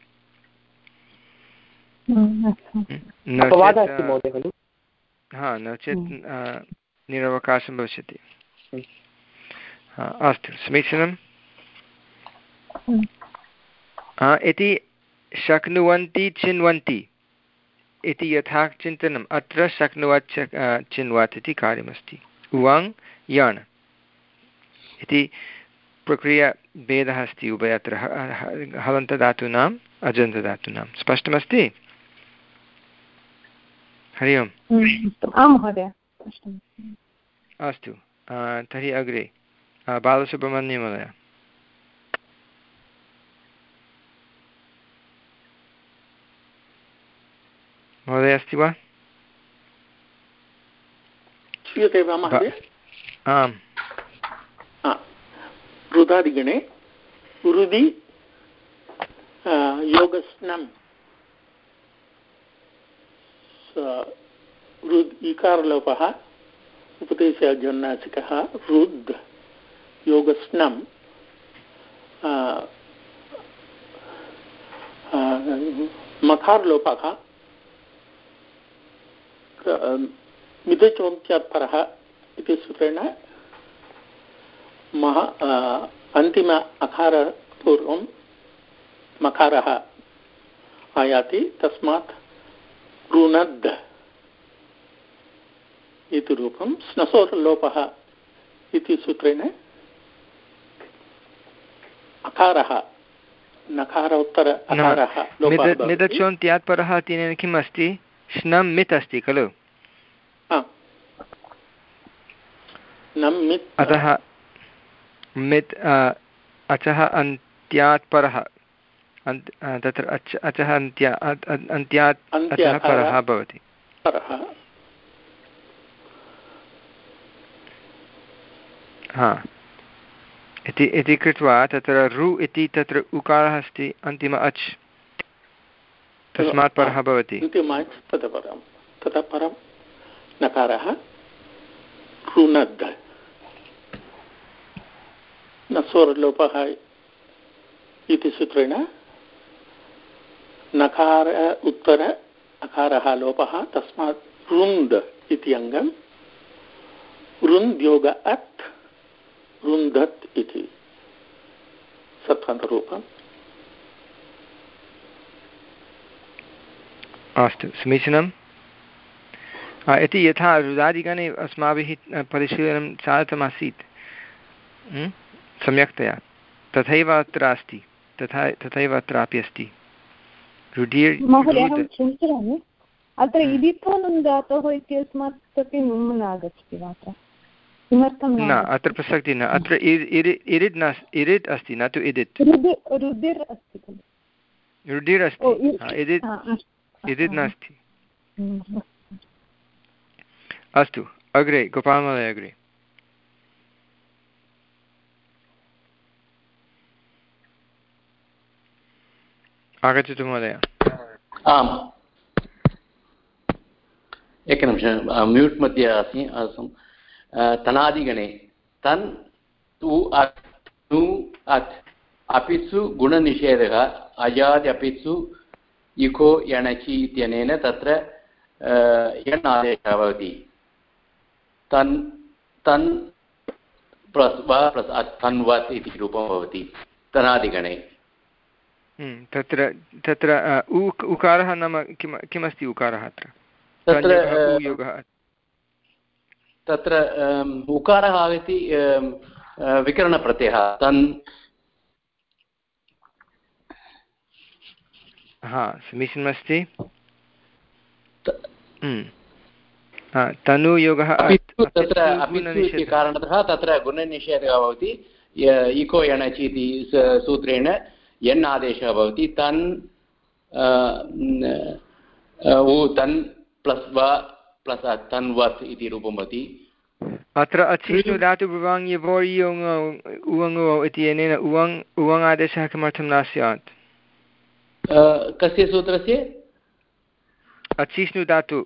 हा, नो चेत् निरवकाशं भविष्यति। अस्तु, समीचीनम्। इति शक्नुवन्ति चिन्वन्ति इति यथा चिन्तनम्, अत्र शक्नुवत् चिन्वत् इति कार्यमस्ति। उवाङ् यण् इति प्रक्रिया भेदः अस्ति उभयत्र हलन्तधातूनाम् अजन्तधातूनां स्पष्टमस्ति? हरि ओम्। आं महोदय अस्तु तर्हि अग्रे बालसुब्रह्मण्यं महोदय। महोदय अस्ति वा? श्रूयते वा महोदय? आम्। रुदादिगणे रुदि योगस्नम् रुद् इकारलोपः उपदेशजन्नासिकः रुद् योगस्नम् मकारलोपः मिदचोन्त्यात् परः इति सूत्रेण महा अन्तिम अकारपूर्वं मकारः आयाति तस्मात् रुनद् इति रूपं स्नसोर्लोपः इति सूत्रेण अकारः नकारोत्तर अकारः मिदचोन्त्यात् परः तेन किम् अस्ति? श्नं मित् अस्ति खलु? अतः मित् अचः अन्त्यात् परः तत्र अच अचः अन्त्या अन्त्यात् अचः परः भवति। हा इति इति कृत्वा तत्र रु इति तत्र उकारः अस्ति अन्तिम अच् तस्मात् परः भवति। ततः परं ततः परं नकारः रुनद् नसोर्लोपः इति सूत्रेण नकार उत्तर अकारः लोपः तस्मात् रुन्द् इति अङ्गं रुन्द्योग अत् रुन्धत् इति सत्वन्तरूपम्। अस्तु समीचीनम्। इति यथा रुदादिगणे अस्माभिः परिशीलनं साधितमासीत् सम्यक्तया तथैव अत्र अस्ति तथा तथैव अत्रापि अस्ति। महोदय अहं चिन्तयामि अत्र इदित्वनं धातोः इत्यस्मात् अपि नुम् न आगच्छति वा अत्र? किमर्थं न? अत्र प्रसक्तिः न। अत्र इरिड् न इरिड् अस्ति न तु इदित्। रुदिर् अस्ति खलु? रुदिर् अस्ति इदित् इदित् नास्ति। अस्तु अग्रे गोपालमहोदय अग्रे। आगच्छतु महोदय। आम् एकनिमिषं म्यूट् मध्ये अस्मि आसम्। तनादिगणे तन् तु अत् नु अत् अपित्सु गुणनिषेधः अजादि अपित्सु इको यणचि इत्यनेन तत्र यण् आदेशः भवति। तन् तन् प्लस् वा प्लस् अत् तन्वत् इति रूपं भवति तनादिगणे। तत्र तत्र उकारः नाम किं किमस्ति उकारः अत्र? तत्र तत्र उकारः आगति विकरणप्रत्ययः तन्। हा समीचीनमस्ति। तनुयोगः तत्र अपित्सु कारणतः तत्र गुणनिषेधः भवति। इको यणचि इति सूत्रेण यण् आदेशः भवति। तन् तन् प्लस् वा प्लस् तन्वत् इति रूपं भवति। अत्र अचिष्णु धातु भुवाङ् यवोरि उवङ् इत्यनेन उवङ् उवङ् आदेशः किमर्थं न स्यात्? कस्य सूत्रस्य? अचिष्णु धातु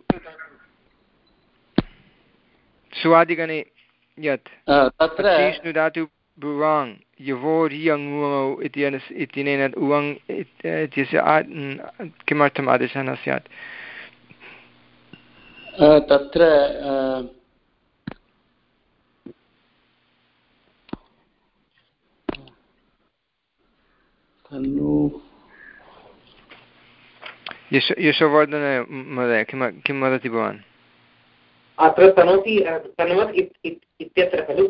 स्वादिगणे यत् तत्र अचिष्णु धातु भुवाङ् यवोरियङ् इत्यनेन उवङ् इत्यस्य किमर्थम् आदेशः न स्यात्? तत्र यशोवर्धन महोदय किं किं वदति भवान्? अत्र तनोति तन्वत् इत्यत्र खलु?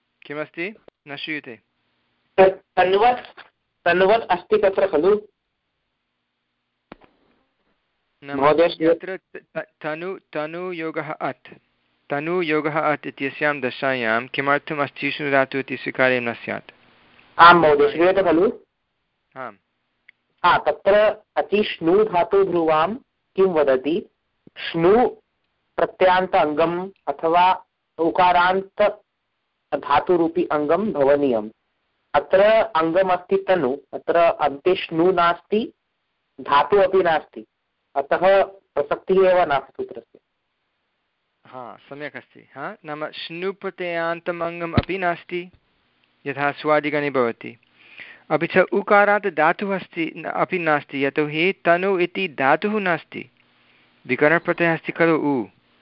किमस्ति? न श्रूयते। तन्वत् तन्वत् अस्ति तत्र खलु? यत्र तनु तनुयोगः अत् तनुयोगः अत् इत्यस्यां दशायां किमर्थम् अस्तिष्णु धातुः इति स्वीकार्यं न स्यात्? आं महोदय, श्रूयते खलु? आम्। हा, तत्र अतिष्णु धातु ध्रुवां किं वदति? श्नु प्रत्यान्त अङ्गम् अथवा उकारान्त धातुरूपी अङ्गं भवनीयम्। अत्र अङ्गमस्ति तनु, अत्र अन्ते श्नु नास्ति, धातु अपि नास्ति, अतः प्रसक्तिः एव नास्ति सूत्रस्य। हा, सम्यक् अस्ति। हा, नाम श्नु प्रत्ययान्तम् अङ्गम् अपि नास्ति, यथा स्वादिगणे भवति। अपि च उकारात् धातुः अस्ति अपि नास्ति, यतोहि तनु इति धातुः नास्ति, विकरणप्रत्ययः अस्ति खलु उ।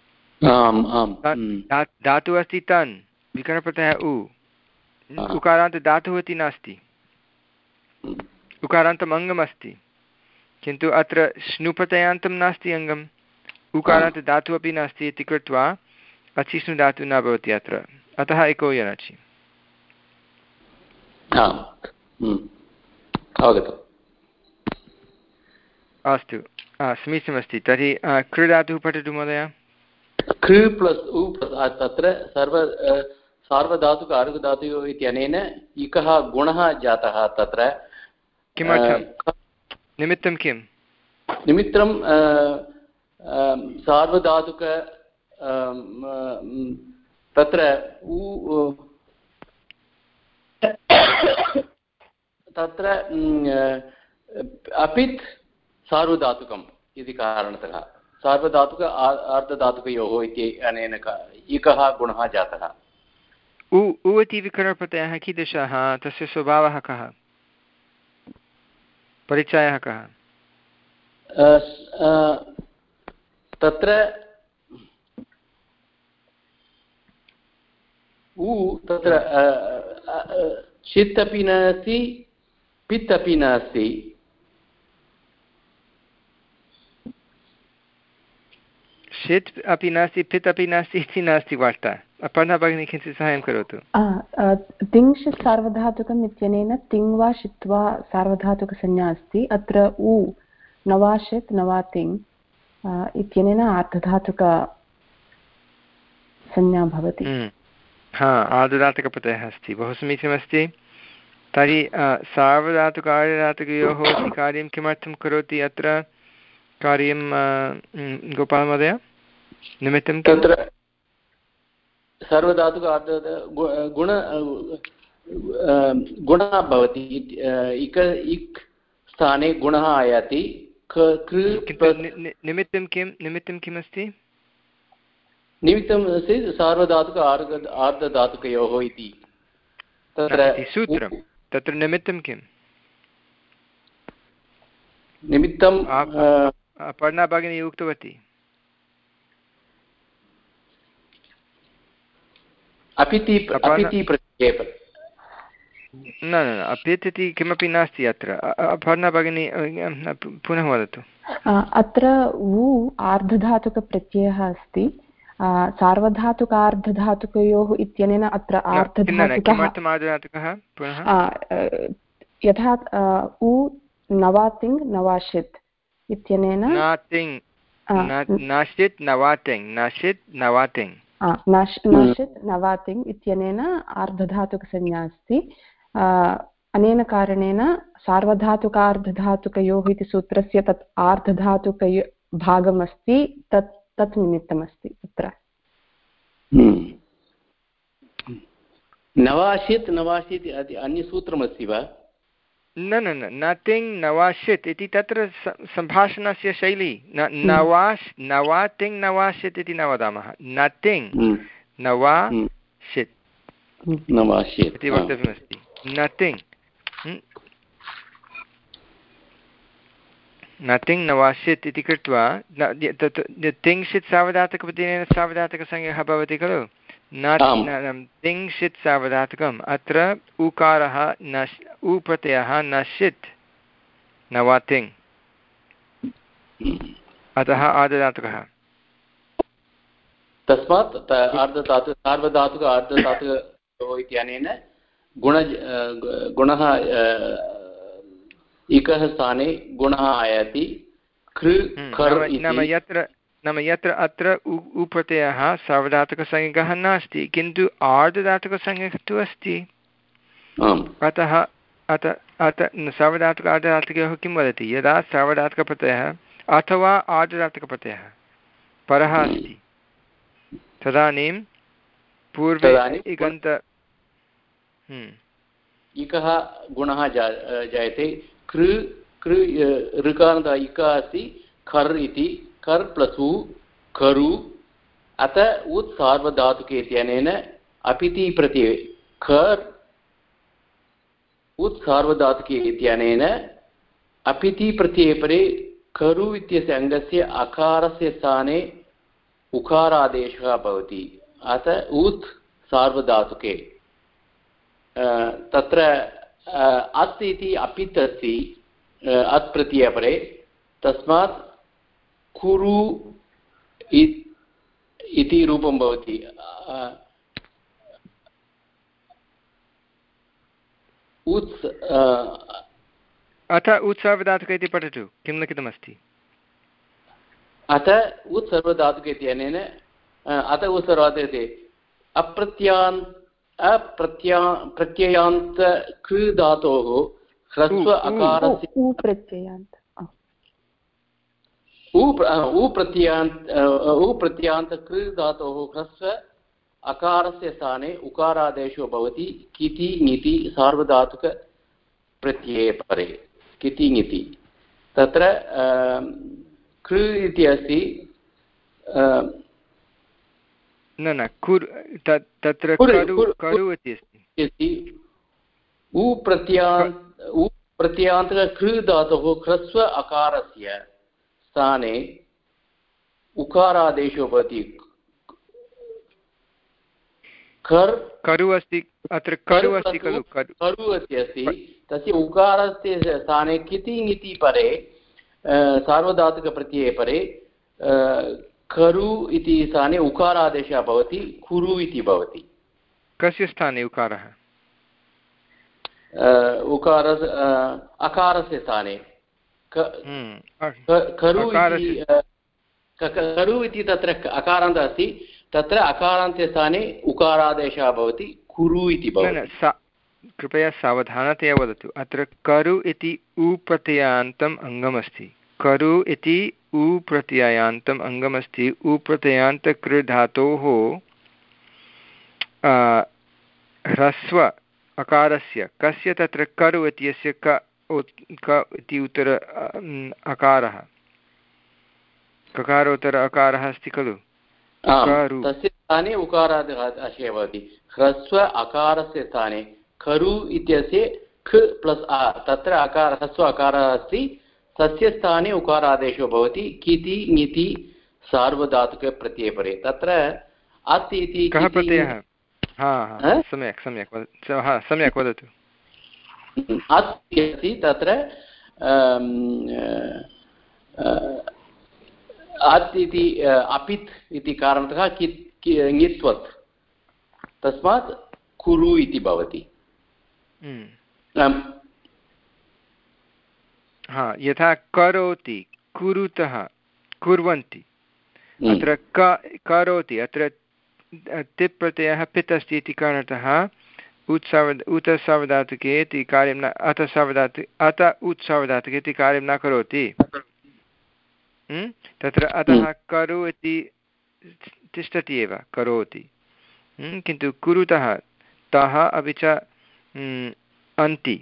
धातुः अस्ति तन्, विकरणप्रत्ययः उ। उकारान्त धातुः इति नास्ति, उकारान्तम् अङ्गम् अस्ति, किन्तु अत्र श्नुप्रत्ययान्तं नास्ति अङ्गम्, उकारान्त धातुः अपि नास्ति इति कृत्वा अचिष्णु धातुः न भवति अत्र, अतः एको यनचि। अस्तु, समीचीनमस्ति। तर्हि कृ धातुः पठतु महोदय। कृ प्लस् उ प्लस् तत्र सर्व सार्वधातुक अर्धधातुः इत्यनेन इकः गुणः जातः। तत्र किमर्थं? निमित्तं किं? निमित्तं सार्वधातुक तत्र उ तत्र अपित् सार्वधातुकम् इति कारणतः सार्वधातुक अर्धधातुकयोः इति अनेन इकः गुणः जातः। उ उ इति विकरणप्रत्ययः कीदृशः? तस्य स्वभावः कः? परिचयः कः? तत्र उ तत्र चित् अपि नास्ति, पित् अपि नास्ति। षित् अपि नास्ति, पित् अपि नास्ति इति नास्ति वार्ता। अपर्णा भगिनी किञ्चित् सहायं करोतु। तिङ्क्षित् सार्वधातुकम् इत्यनेन तिङ् वा षित् वा सार्वधातुकसंज्ञा अस्ति। अत्र उ न वा षित् न वा तिङ् इत्यनेन आर्धधातुकसंज्ञा भवति। हा, आर्धधातुकप्रत्ययः अस्ति, बहु समीचीनमस्ति। तर्हि सार्वधातुक आर्धधातुकयोः कार्यं किमर्थं करोति अत्र कार्यं गोपालमहोदय? निमित्तं तत्र सर्वधातुक गुण गुणः भवति, इक इक् स्थाने गुणः आयाति। निमित्तं किं निमित्तं किमस्ति? निमित्तम् अस्ति सार्वधातुक आर्धधातुकयोः इति तत्र सूत्रं। तत्र निमित्तं किं? निमित्तं अपर्णा भगिनी उक्तवती। अपिति अपिति प्रत्यये। न न अपित् इति किमपि नास्ति अत्र। अपर्णा भगिनी पुनः वदतु। अत्र उ आर्धधातुकप्रत्ययः अस्ति। सार्वधातुकार्धधातुकयोः इत्यनेन अत्र आर्धधातुकः यथा उ नवातिङ् नवाशित् इत्यनेन नाशित् नवातिङ् नाशित् नवातिङ् नाशित् नवातिङ् इत्यनेन आर्धधातुकसंज्ञा अस्ति। अनेन कारणेन सार्वधातुकार्धधातुकयोः इति सूत्रस्य तत् आर्धधातुकयो भागमस्ति, तत् तत् निमित्तमस्ति तत्र। नवाशित् नवाशित् अन्यसूत्रमस्ति वा? न न न नतिङ् नवाशित् इति तत्र सम्भाषणस्य शैली। नवाश् नवातिङ् नवाशित् इति न वदामः, नतिङ् नवाशित् नवाशित् इति वक्तव्यमस्ति। नतिङ् नतिङ् नवाशित् इति कृत्वा तिङ्क्षित् सार्वधातुकप्रत्ययेन सार्वधातुकसंज्ञः भवति खलु। न तिङ्क्षित् सार्वधातुकम्। अत्र उकारः न उ प्रत्ययः नशित् नवातिङ्, अतः आर्धधातुकः। तस्मात् अर्धधातु सार्वधातुक अर्धधातुक इत्यनेन गुण गुणः इकः स्थाने गुणः आयाति। नाम यत्र नाम यत्र अत्र उ प्रत्ययः सार्वधातुकसंज्ञकः नास्ति किन्तु आर्धधातुकसंज्ञकः तु अस्ति। अतः अत अत सार्वधातुक आर्धधातुकयोः किं वदति यदा सार्वधातुकप्रत्ययः अथवा आर्धधातुकप्रत्ययः परः अस्ति तदानीं पूर्वे इगन्त इकः गुणः जायते कृ कृ ऋकारान्त इक अस्ति खर् इति कर् प्लस् उ खरु अत उत् सार्वधातुके इत्यनेन अपिति प्रत्यये खर् उत् सार्वधातुके इत्यनेन अपिति प्रत्यये परे खरु इत्यस्य अङ्गस्य अकारस्य स्थाने उकारादेशः भवति। अत उत् सार्वधातुके तत्र अत् इति अपित् अस्ति अत् प्रत्ययपरे तस्मात् कुरु इति रूपं भवति। उत् अथ उत्सार्वधातुक इति पठतु किं लिखितमस्ति। अथ उत् सर्वधातुक इत्यनेन अथ उत् सर्वधातुके अप्रत्यान् अप्रत्या प्रत्ययान्त कृ धातोः ह्रस्व अकारस्य उ प्रत्ययान्त उ प्रत्ययान्त उ प्रत्ययान्त कृ धातोः ह्रस्व अकारस्य स्थाने उकारादेशो भवति किति ङिति सार्वधातुक प्रत्यये परे किति ङिति तत्र कृ इति अस्ति न न कुर् तत्र करु इति अस्ति उ प्रत्यान्त उ प्रत्ययान्तः कृ धातोः ह्रस्व अकारस्य स्थाने उकारादेशो भवति। खर् करु अस्ति अत्र करु अस्ति खलु करु इति अस्ति तस्य उकारस्य स्थाने किति ङिति परे सार्वधातुकप्रत्यये परे खरु इति स्थाने उकारादेशः भवति कुरु इति भवति। कस्य स्थाने उकारः उकार अकारस्य स्थाने खरु इति खरु इति तत्र अकारान्तः अस्ति तत्र अकारान्तस्य स्थाने उकारादेशः भवति कुरु इति भवति। कृपया सावधानतया वदतु अत्र करु इति उ प्रत्ययान्तम् अङ्गमस्ति करु इति उ प्रत्ययान्तम् अङ्गमस्ति उ प्रत्ययान्त कृ धातोः ह्रस्व अकारस्य कस्य तत्र करु इत्यस्य क क इति उत्तर अकारः ककारोत्तर अकारः अस्ति खलु तस्य स्थाने उकारादेशः भवति। ह्रस्व अकारस्य स्थाने खरु इत्यस्य ख प्लस् आ तत्र अकार ह्रस्व अकारः अस्ति तस्य स्थाने उकारादेशो भवति किति ङिति सार्वधातुकप्रत्यये परे तत्र अत् इति कः प्रत्ययः सम्यक् सम्यक् हा सम्यक् वदतु। अत् अस्ति तत्र अत् इति अपित् इति कारणतः ङित्वत् तस्मात् कुरु इति भवति। हा यथा करोति कुरुतः कुर्वन्ति अत्र क करोति अत्र तिप् प्रत्ययः पित् अस्ति इति कारणतः उत् सार्वध उत सार्वधातुके इति कार्यं न अथ सार्वधातु अत उत् सार्वधातुके इति कार्यं न करोति तत्र अतः करु इति तिष्ठति एव करोति किन्तु कुरुतः तः अपि च अन्ति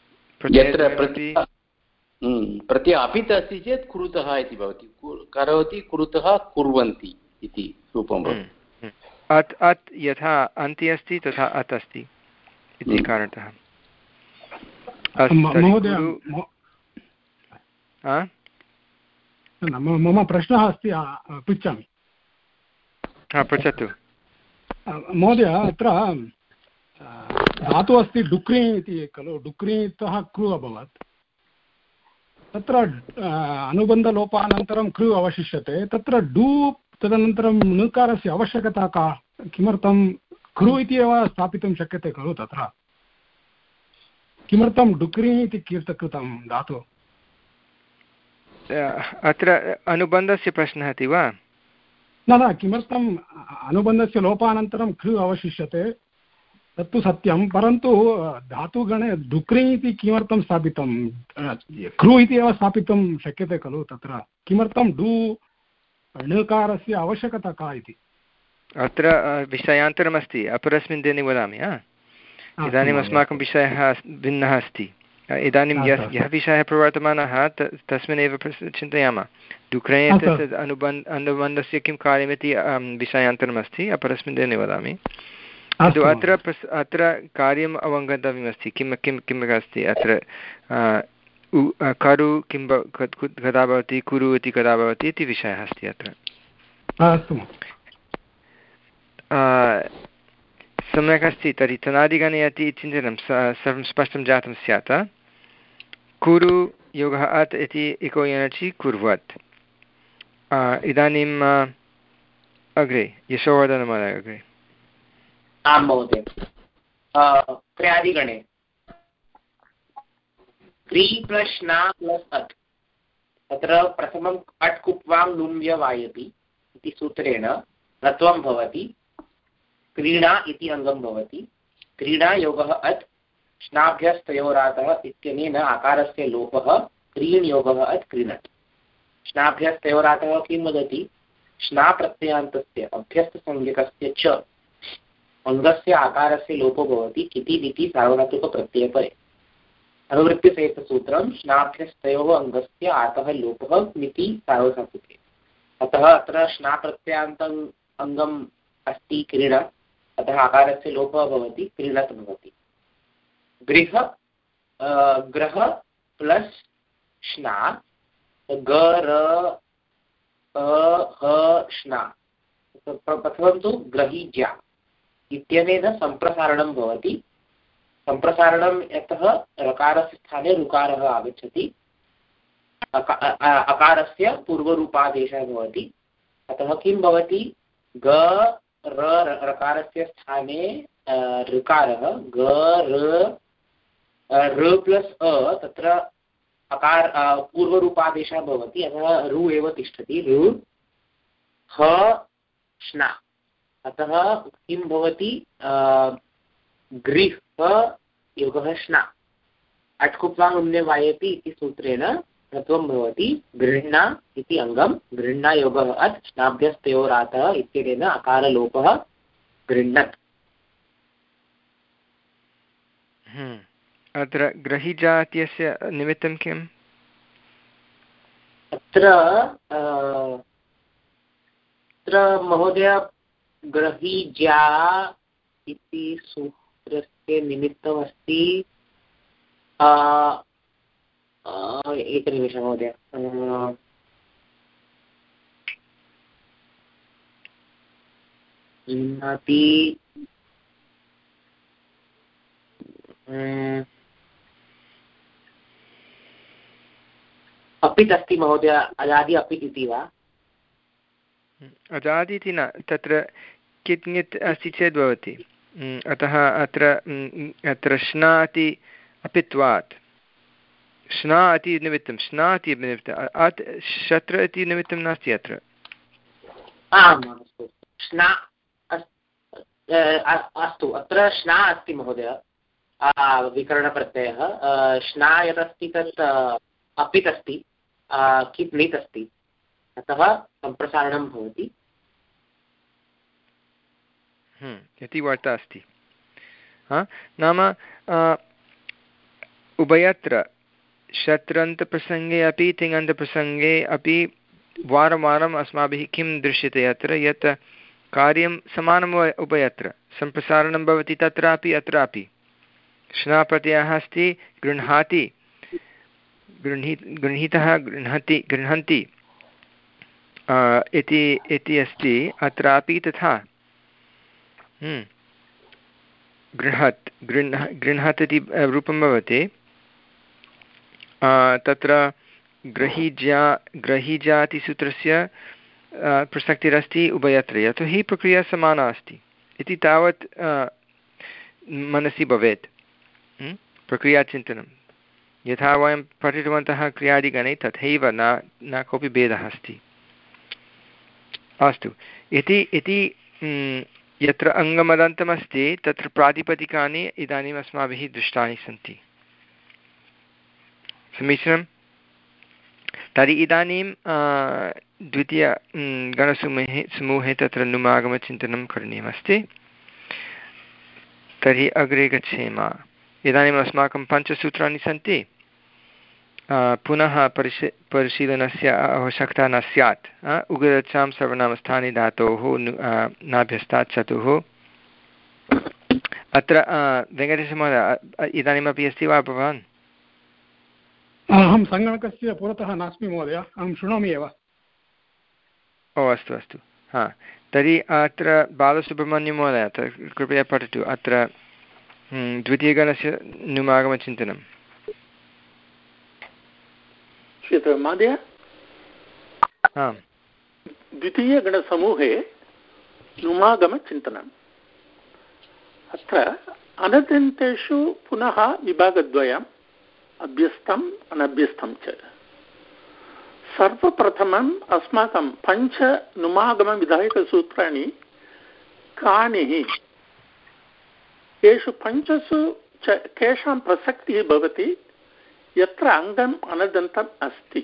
प्रत्यय अपित् अस्ति चेत् कुरुतः इति भवति करोति कुरुतः कुर्वन्ति इति रूपं भवति। अत् अत् यथा अन्ति अस्ति तथा अत् अस्ति इति कारणतः। मम प्रश्नः अस्ति पृच्छामि। हा पृच्छतु महोदय। अत्र धातुः अस्ति डुक्री इति खलु डुक्रीतः कृ अभवत् तत्र अनुबन्धलोपानन्तरं कृ अवशिष्यते तत्र डु तदनन्तरं णकारस्य आवश्यकता का किमर्थं कृ इति एव स्थापितुं शक्यते खलु तत्र किमर्थं डुक्री इति कीर्त कृतं धातु अत्र अनुबन्धस्य प्रश्नः अस्ति वा? न न किमर्थम् अनुबन्धस्य लोपानन्तरं कृ अवशिष्यते तत्तु सत्यं, परन्तु धातुगणे डुक्रि इति किमर्थं स्थापितं? कृ इति एव स्थापितुं शक्यते खलु? तत्र किमर्थं डु णकारस्य आवश्यकता का इति? अत्र विषयान्तरमस्ति, अपरस्मिन् दिने वदामि। इदानीम् अस्माकं विषयः भिन्नः अस्ति। इदानीं यः यः विषयः प्रवर्तमानः तस्मिन्नेव चिन्तयामः। डुक्रे इत्यस्य अनुबन्ध अनुबन्धस्य किं कार्यमिति विषयान्तरमस्ति, अपरस्मिन् दिने वदामि। किन्तु अत्र अत्र कार्यम् अवगन्तव्यमस्ति। किं किं किम् अस्ति अत्र? करु किं कदा भवति, कुरु इति कदा भवति इति विषयः अस्ति अत्र। अस्तु, सम्यक् अस्ति। तर्हि तनादिगणे अति चिन्तनं सर्वं स्पष्टं जातं स्यात्। कुरु योगः अत् इति इको यनचि कुर्वत्। इदानीम् अग्रे यशोवर्धनमहोदय अग्रे। आं महोदय, क्रियादिगणे क्री प्लस् श्ना प्लस् अत्, तत्र प्रथमम् अट् कुप्वां लुम्यवायति इति सूत्रेण रत्वं भवति, क्रीडा इति अङ्गं भवति। क्रीडा योगः अत् श्नाभ्यस्तयोरातः इत्यनेन आकारस्य लोपः, क्रीण् योगः अत् क्रीणत्। श्नाभ्यस्तयोरातः किं वदति? श्ना प्रत्ययान्तस्य अभ्यस्तसंज्ञकस्य च अङ्गस्य आकारस्य लोपो भवति किति इति सार्वधातुकप्रत्ययपरे। अनुवृत्तिसहितसूत्रं श्नाभ्यस्तयोः अङ्गस्य आतः लोपः मिति सार्वधातुके। अतः अत्र श्ना प्रत्ययान्तम् अङ्गम् अस्ति क्रीडा, अतः आकारस्य लोपः भवति, क्रीडत् भवति। गृह ग्रह प्लस् श्ना, ग र ह श्ना, प्रथमं तु ग्रहीज्या इत्यनेन सम्प्रसारणं भवति। सम्प्रसारणं यतः रकारस्य स्थाने ऋकारः आगच्छति, अकारस्य पूर्वरूपादेशः भवति। अतः किं भवति? ग र रकारस्य स्थाने ऋकारः, ग र र प्लस् अ, तत्र अकार पूर्वरूपादेशः भवति, अतः रु एव तिष्ठति, रु ह श्ना। अतः किं भवति? गृह योगः श्ना, अट्कुप्वां लुम्यवायति इति सूत्रेण रत्वं भवति, गृह्णा इति अङ्गं, गृह्णा योगः अत् श्नाभ्यस्तयोरातः इत्यनेन अकारलोपः, गृह्णत्। अत्र ग्रहीजा इत्यस्य निमित्तं किम्? अत्र अत्र महोदय ग्रहीजा इति सूत्रस्य निमित्तमस्ति, एकनिमिषं महोदय, गृह्णाति अपित् अस्ति महोदय, अजादि अपित् इति वा? अजादि इति न, तत्र कित् अस्ति चेत् भवति। अतः अत्र अत्र श्ना इति अपित्वात्, श्ना इति निमित्तं, श्ना इति निमित्तम्, अत् शत्र इति निमित्तं नास्ति अत्र। आम् अस्तु, श्ना अस्तु, अत्र श्ना अस्ति महोदय, विकरणप्रत्ययः। श्ना यदस्ति तत् अपित् अस्ति, कित् नीत् अस्ति, अतः सम्प्रसारणं भवति इति वार्ता अस्ति। नाम उभयत्र शत्रन्तप्रसङ्गे अपि तिङन्तप्रसङ्गे अपि वारं वारम् अस्माभिः किं दृश्यते अत्र, यत् कार्यं समानम् उभयत्र, सम्प्रसारणं भवति तत्रापि अत्रापि। श्नाप्रत्ययः अस्ति, गृह्णाति, गृह्णी गृहीतः, गृह्णति, गृह्णन्ति इति इति अस्ति, अत्रापि तथा। गृह्णत्, गृह्ण गृह्णत् इति रूपं भवति। तत्र ग्रहीज्या ग्रहीजा इति सूत्रस्य प्रसक्तिरस्ति उभयत्र, यतोहि प्रक्रिया समाना अस्ति इति तावत् मनसि भवेत् प्रक्रियाचिन्तनं। यथा वयं पठितवन्तः क्रियादिगणे तथैव न न कोऽपि भेदः अस्ति। अस्तु, इति इति यत्र अङ्गमदन्तमस्ति तत्र प्रातिपदिकानि इदानीम् अस्माभिः दृष्टानि सन्ति। समीचीनं। तर्हि इदानीं द्वितीय गणसमूहे समूहे तत्र नुमागमचिन्तनं करणीयमस्ति। तर्हि अग्रे गच्छेम। इदानीम् अस्माकं पञ्चसूत्राणि सन्ति। पुनः परिशी परिशीलनस्य आवश्यकता न स्यात्। उगरचां सर्वनामस्थाने धातोः नाभ्यस्तात् चतुः। अत्र वेङ्कटेशमहोदय इदानीमपि अस्ति वा भवान्? अहं सङ्गणकस्य पुरतः नास्मि महोदय, अहं शृणोमि एव। ओ अस्तु अस्तु, हा तर्हि अत्र बालसुब्रह्मण्यं महोदय कृपया पठतु अत्र द्वितीयगणस्य नुमागमचिन्तनं। महोदय, आम्, द्वितीयगणसमूहे नुमागमचिन्तनम्। अत्र अनदन्तेषु पुनः विभागद्वयम्, अभ्यस्तम् अनभ्यस्तं च। सर्वप्रथमम् अस्माकं पञ्च नुमागमविधायकसूत्राणि कानि? येषु पञ्चसु च केषां प्रसक्तिः भवति यत्र अङ्गम् अनदन्तम् अस्ति?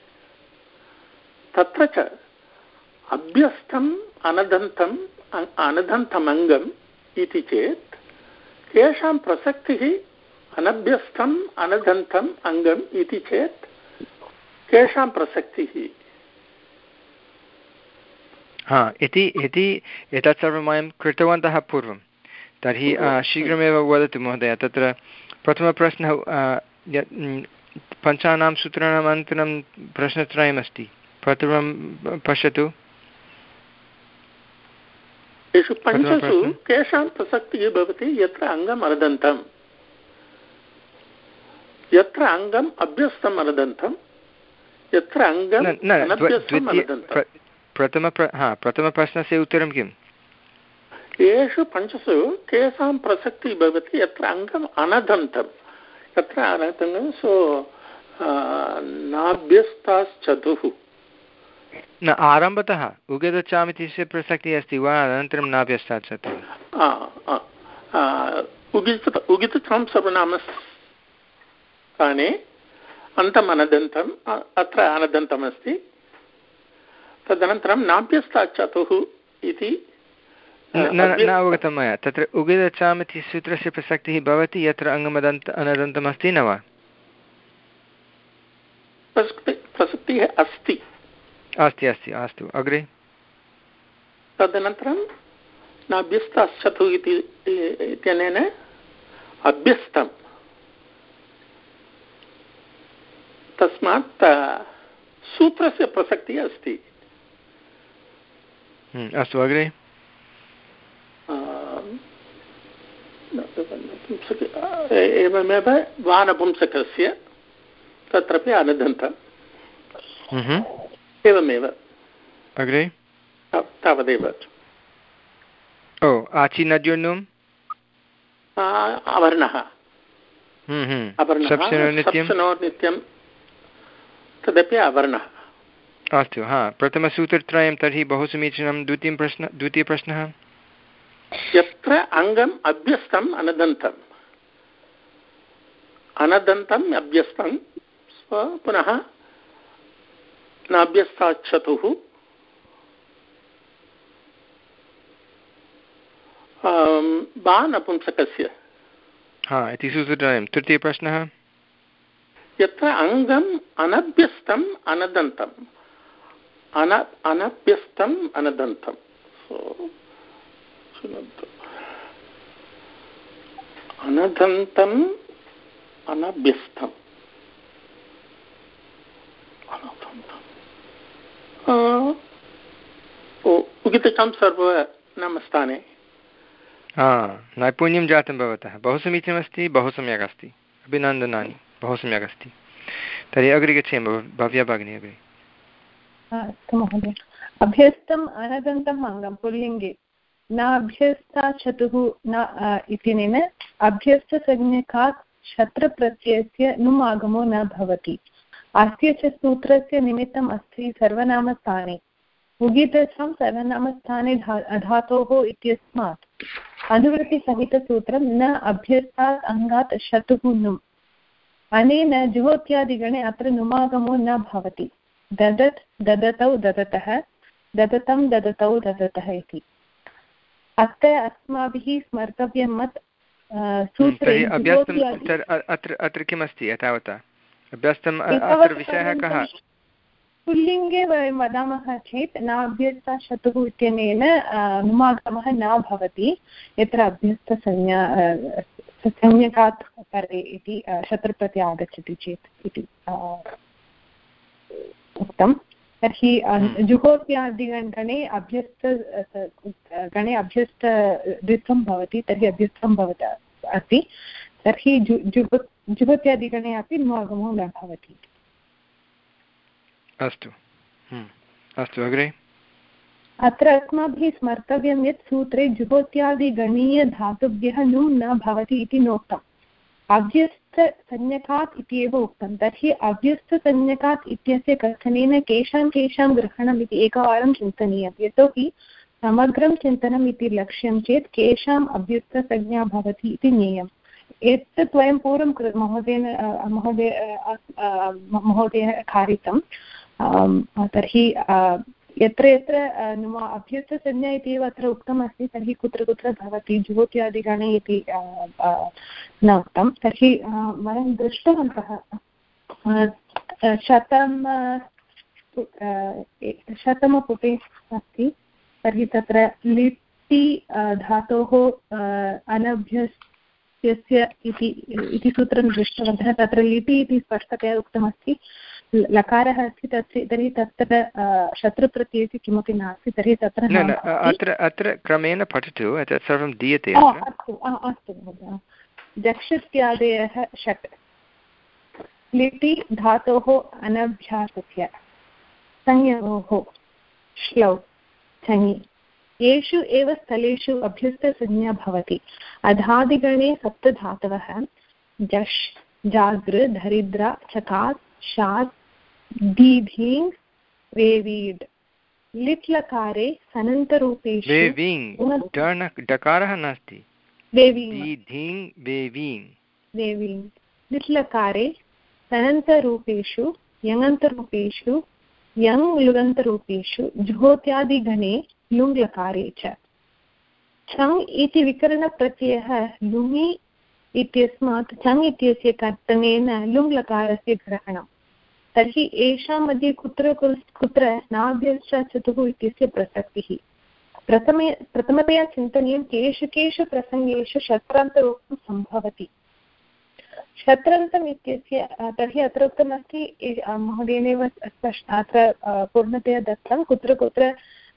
तत्र च अभ्यस्तम् अनदन्तम् अनदन्तमङ्गम् इति चेत् केषां प्रसक्तिः अनभ्यस्तम् अनदन्तम् अङ्गम् इति चेत् केषां प्रसक्तिः? हा इति इति एतत् सर्वं वयं कृतवन्तः पूर्वं। तर्हि शीघ्रमेव वदतु महोदय। तत्र प्रथमप्रश्नः पञ्चानां सूत्राणाम् अनन्तरं प्रश्नत्रयमस्ति। प्रथमं पश्यतु। येषु पञ्चसु केषां प्रसक्तिः भवति यत्र अङ्गम् अनदन्तम्, यत्र अङ्गम् अभ्यस्तम् अनदन्तम्, यत्र अङ्गम् अनभ्यस्तम् अनदन्तम्। प्रथम हा प्रथमप्रश्नस्य उत्तरं किम्? येषु पञ्चसु केषां प्रसक्तिः भवति यत्र अङ्गम् अनदन्तम्, यत्र अनदन्तं सो नाभ्यस्ताश्चतुः। न आरम्भतः उगदचाम् इत्यस्य प्रसक्तिः अस्ति वा अनन्तरं नाभ्यस्तात् चतुः? उगित उगितचां सर्वनामस्थाने अन्तम् अनदन्तम्, अत्र अनदन्तमस्ति। तदनन्तरं नाभ्यस्तात् चतुः इति न अवगतं मया। तत्र उगदचाम् इति सूत्रस्य प्रसक्तिः भवति यत्र अङ्गमदन्त अनदन्तमस्ति न वा? प्रसक्तिः अस्ति अस्ति अस्ति अस्तु, अग्रे। तदनन्तरं नाभ्यस्ताश्चतुः इत्यनेन अभ्यस्तं, तस्मात् सूत्रस्य प्रसक्तिः अस्ति। अस्तु, अग्रे। एवमेव वानपुंसकस्य तत्रापि अनदन्तम् एवमेव। अग्रे तावदेव। ओ आचिनद्योनुम् अवर्णः नित्यं तदपि अवर्णः। अस्तु, हा प्रथमसूत्रत्रयं तर्हि बहु समीचीनं। द्वितीयं प्रश्न द्वितीयप्रश्नः यत्र अङ्गम् अभ्यस्तम् अनदन्तम्, अनदन्तम् अभ्यस्तं पुनः नाभ्यस्ताच्चतुः वा नपुंसकस्य। हा इति सूत्रत्रयं। तृतीयप्रश्नः यत्र अङ्गम् अनभ्यस्तम् अनदन्तम्, अन अनभ्यस्तम् अनदन्तम्, अनदन्तम् अनभ्यस्तम् उगितचां सर्वनामस्थाने। हा नैपुण्यं जातं भवतः। बहु समीचीनमस्ति, बहु सम्यक् अस्ति, अभिनन्दनानि, बहु सम्यक् अस्ति। तर्हि अग्रे गच्छेम। भव्या भगिनी अग्रे। अस्तु महोदय। अभ्यस्तम् अनदन्तम् अङ्गं पुल्लिङ्गे न अभ्यस्ता चतुः न इत्यनेन अभ्यस्तसंज्ञकात् शत्रप्रत्ययस्य नुम् आगमो न भवति। अस्य च सूत्रस्य निमित्तम् अस्ति सर्वनामस्थाने। उगितसं सर्वनामस्थाने धातोः इत्यस्मात् अनुवृत्तिसहितसूत्रं न अभ्यस्तात् अङ्गात् शतुः नुम्। अनेन जुहोत्यादिगणे अत्र नुमागमो न भवति। ददत् ददतौ ददतः ददतं ददतौ ददतः इति। अत्र अस्माभिः स्मर्तव्यं मत् सूत्रे अत्र अत्र किमस्ति एतावता अभ्यस्तम् अत्र विषयः कः? पुल्लिङ्गे वयं वदामः चेत् नाभ्यस्ता शतुः इत्यनेन नुमागमः न भवति यत्र अभ्यस्तसंज्ञा संज्ञकात् परे इति शत्रुप्रति आगच्छति चेत् इति उक्तं। तर्हि जुहोत्यादिगणे अभ्यस्त गणे अभ्यस्त द्वित्वं भवति तर्हि अभ्यस्तं भवति अस्ति। तर्हि जु जुहो जुहोत्यादिगणे अपि नुमागमो न भवति। अस्तु अस्तु अग्रे। अत्र अस्माभिः स्मर्तव्यं यत् सूत्रे जुहोत्यादिगणीयधातुभ्यः नुं न भवति इति नोक्तम्। अव्यस्तसंज्ञकात् इत्येव उक्तं। तर्हि अव्यस्तसंज्ञकात् इत्यस्य कथनेन केषां केषां ग्रहणम् इति एकवारं चिन्तनीयं। यतोहि समग्रं चिन्तनम् इति लक्ष्यं चेत् केषाम् अव्यस्तसंज्ञा भवति इति ज्ञेयम्। एतत् वयं पूर्वं कृ महोदयेन महोदय महोदयेन कारितं। तर्हि यत्र यत्र नुम अभ्यस्तसंज्ञा इति एव अत्र उक्तमस्ति तर्हि कुत्र कुत्र भवति जुहोत्यादिगणे इति न उक्तं। तर्हि वयं दृष्टवन्तः शतं शतमपुटे अस्ति। तर्हि तत्र लिटि धातोः अनभ्यस्यस्य इति सूत्रं दृष्टवन्तः। तत्र लिटि इति स्पष्टतया उक्तमस्ति। लकारः अस्ति तस्य तर्हि तत्र शत्रुप्रत्ययस्य किमपि नास्ति। तर्हि तत्र न न अत्र अत्र क्रमेण पठतु एतत् सर्वं दीयते। अस्तु अस्तु महोदय। जक्षित्यादयः षट् लिटि धातोः अनभ्यासस्य संयोगोः श्लौ छङि येषु एव स्थलेषु अभ्यस्तसंज्ञा भवति। अधादिगणे सप्तधातवः जश् जागृ धरिद्रा चकात् शात् दीधीङ् वेवीड्। लिट् लकारे सनन्तरूपेषु डकारः नास्ति। लिट् लकारे सनन्तरूपेषु यङन्तरूपेषु यङ् लुगन्तरूपेषु जुहोत्यादिगणे लुङ् लकारे च। छङ् इति विकरणप्रत्ययः लुङि इत्यस्मात् छङ् इत्यस्य कर्तनेन लुङ् लकारस्य ग्रहणम्। तर्हि एषां मध्ये कुत्र कुत्र नाभ्यस्तचतुः इत्यस्य प्रसक्तिः। प्रथमे प्रथमतया चिन्तनीयं केषु केषु प्रसङ्गेषु शत्रान्तरूपं सम्भवति। शत्रन्तम् इत्यस्य तर्हि अत्र उक्तमस्ति महोदयेनैव स्पष्ट अत्र पूर्णतया दत्तं कुत्र कुत्र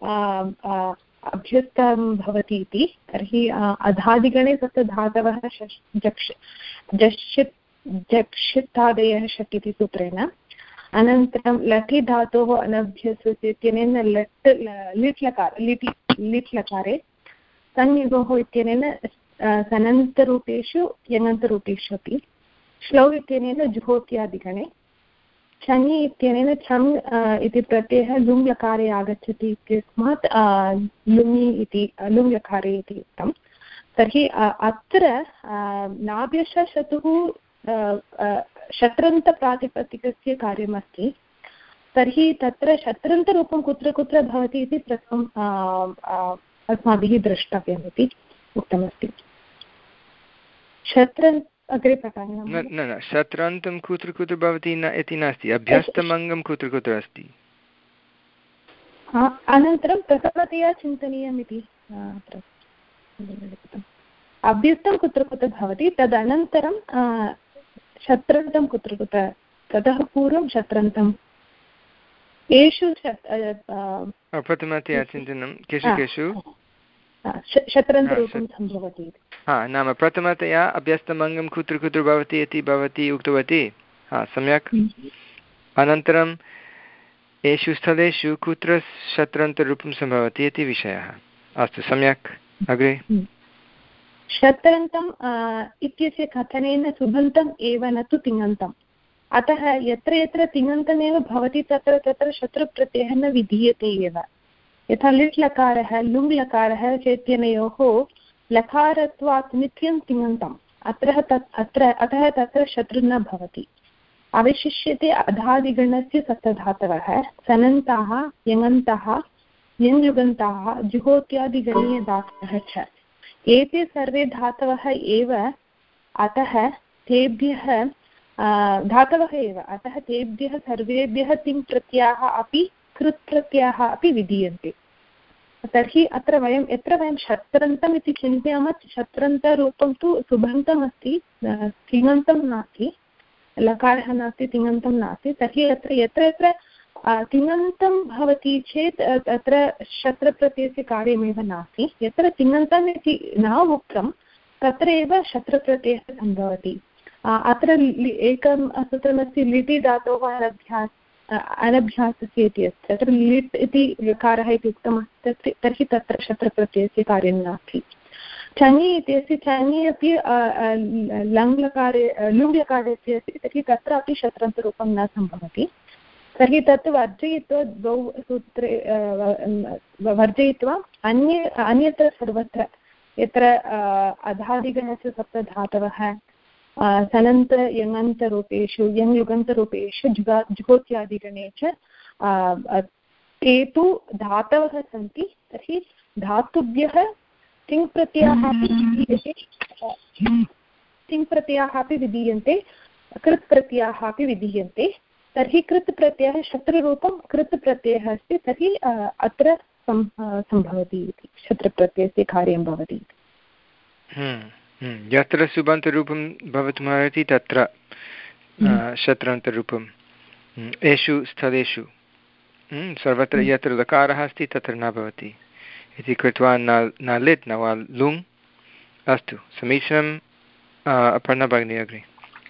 अभ्यस्तं भवति इति। तर्हि अधादिगणे तत्र धातवः जक्ष जक्षित् जक्षितादयः षट् इति सूत्रेण। अनन्तरं लटि धातोः अनभ्यस्यस्य इत्यनेन लट् लिट् लकार लिटि लिट् लकारे संयोगोः इत्यनेन सनन्तरूपेषु यङन्तरूपेषु अपि। श्लौ इत्यनेन जुहोत्यादिगणे। छङि इत्यनेन छङ् इति प्रत्ययः लुङ् लकारे आगच्छति इत्यस्मात् लुङि इति लुङ् लकारे इति उक्तं। तर्हि अत्र नाभ्यस्तचतुः शत्रन्तप्रातिपदिकस्य कार्यमस्ति। तर्हि तत्र शत्रन्तरूपं कुत्र कुत्र भवति इति प्रथमं अस्माभिः द्रष्टव्यम् इति उक्तमस्ति। शत्रन् अग्रे पठामः। न न शत्रान्तं कुत्र कुत्र भवति न इति नास्ति। अभ्यस्तमङ्गं कुत्र कुत्र अस्ति। अनन्तरं प्रथमतया चिन्तनीयम् इति अभ्यस्तं कुत्र कुत्र भवति तदनन्तरं शत्रन्तं कुत्र कुत्र ततः पूर्वं शत्रन्तं येषु प्रथमतया चिन्तनं केषु केषु शत्रन्तरूपं सम्भवति। हा नाम प्रथमतया अभ्यस्तमङ्गं कुत्र कुत्र भवति इति भवती उक्तवती। हा सम्यक्। अनन्तरं येषु स्थलेषु कुत्र शत्रन्तरूपं सम्भवति इति विषयः। अस्तु सम्यक् अग्रे। शत्रन्तम् इत्यस्य कथनेन सुबन्तम् एव न तु तिङन्तम्। अतः यत्र यत्र तिङन्तमेव भवति तत्र तत्र शत्रुप्रत्ययः न विधीयते एव। यथा लिट् लकारः लुङ् लकारः चेत्यनयोः लकारत्वात् नित्यं तिङन्तम्, अत्र तत् अत्र अतः तत्र शत्रु न भवति। अवशिष्यते अधादिगणस्य सप्तधातवः सनन्ताः यङन्तः यञ्युगन्ताः जुहोत्यादिगणीयधातवः च। एते सर्वे धातवः एव, अतः तेभ्यः धातवः एव अतः तेभ्यः सर्वेभ्यः तिङ् प्रत्ययाः अपि कृत् प्रत्ययाः अपि विधीयन्ते। तर्हि अत्र वयं यत्र वयं शत्रन्तम् इति चिन्तयामः, शत्रन्तरूपं तु सुबन्तम् अस्ति, तिङन्तं नास्ति, लकारः नास्ति, तिङन्तं नास्ति। तर्हि अत्र यत्र यत्र तिङन्तं भवति चेत् तत्र शत्रप्रत्ययस्य कार्यमेव नास्ति। यत्र तिङन्तम् इति न उक्तं तत्र एव शत्रप्रत्ययः सम्भवति। अत्र एकं सूत्रमस्ति लिटि धातोः अनभ्यास अनभ्यासस्य इति अस्ति। तत्र लिट् इति लकारः इति उक्तमस्ति, तर्हि तत्र शत्रप्रत्ययस्य कार्यं नास्ति। चङि इत्यस्य चङि अपि लङ्लकारे लुङ्लकारस्य अस्ति, तर्हि तत्रापि शत्रन्तरूपं न सम्भवति। तर्हि तत् वर्जयित्वा द्वौ सूत्रे वर्जयित्वा अन्ये अन्यत्र सर्वत्र यत्र अधादिगणस्य सप्तधातवः सनन्त यङन्तरूपेषु यङ्युगन्तरूपेषु जुगा जुहोत्यादिगणे च ते तु धातवः सन्ति। तर्हि धातुभ्यः तिङ् प्रत्ययाः अपि विधीयते तिङ् प्रत्ययाः अपि विधीयन्ते कृत् प्रत्ययाः अपि विधीयन्ते। तर्हि कृत् प्रत्ययः शत्रुरूपं कृत् प्रत्ययः अस्ति, तर्हि अत्र सम्भवति इति, शत्रुप्रत्ययस्य कार्यं भवति। यत्र सुबन्तरूपं भवितुमर्हति तत्र शत्रन्तरूपम् एषु स्थलेषु सर्वत्र यत्र लकारः अस्ति तत्र न भवति इति कृत्वा न न लिट् न वा लुङ्। अस्तु, समीचीनम्। अपर्णा भगिनी अग्रे।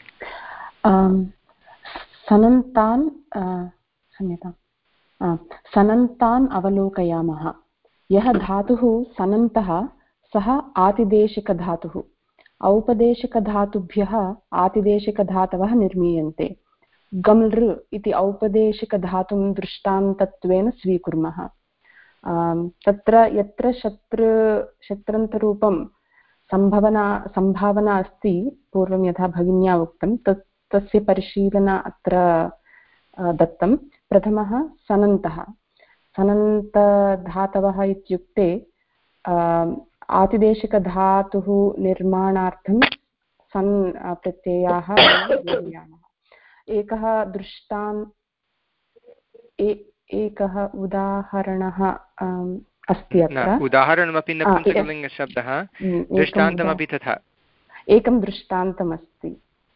सनन्तान् क्षम्यतां सनन्तान् अवलोकयामः। यः धातुः सनन्तः सः आतिदेशिकधातुः। औपदेशिकधातुभ्यः आतिदेशिकधातवः निर्मीयन्ते। गम्लृ इति औपदेशिकधातुं दृष्टान्तत्वेन स्वीकुर्मः। तत्र यत्र शत्रु शत्रन्तरूपं सम्भावना सम्भावना अस्ति, पूर्वं यथा भगिन्या उक्तं, तत् तस्य परिशीलना अत्र दत्तं। प्रथमः सनन्तः। सनन्तधातवः इत्युक्ते आतिदेशिकधातुः निर्माणार्थं सन् प्रत्ययाः योजयामः। एकः दृष्टान् एकः उदाहरणः अस्ति अत्र। उदाहरणमपि नपुंसकलिङ्गशब्दः, दृष्टान्तमपि तथा एकं दृष्टान्तमस्ति।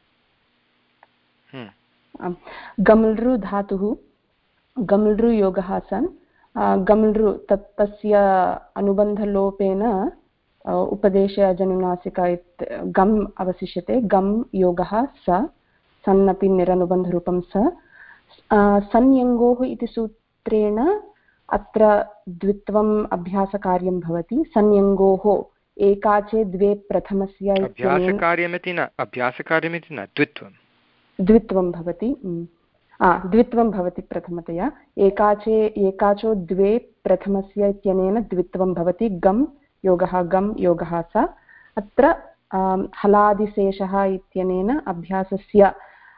गम्लृ धातुः गम्लृ योगः सन् गम्लृ तत् तस्य अनुबन्धलोपेन उपदेशे अजनुनासिका इत् गम् अवशिष्यते। गम् योगः स, सन्नपि निरनुबन्धरूपं स। संयङ्गोः इति सूत्रेण अत्र द्वित्वम् अभ्यासकार्यं भवति। संयङ्गोः एकाचे द्वे प्रथमस्य अभ्यासकार्यमिति न अभ्यासकार्यमिति न द्वित्वं द्वित्वं भवति द्वित्वं भवति प्रथमतया। एकाचे एकाचो द्वे प्रथमस्य इत्यनेन द्वित्वं भवति। गम् योगः गम् योगः स। अत्र हलादिशेषः इत्यनेन अभ्यासस्य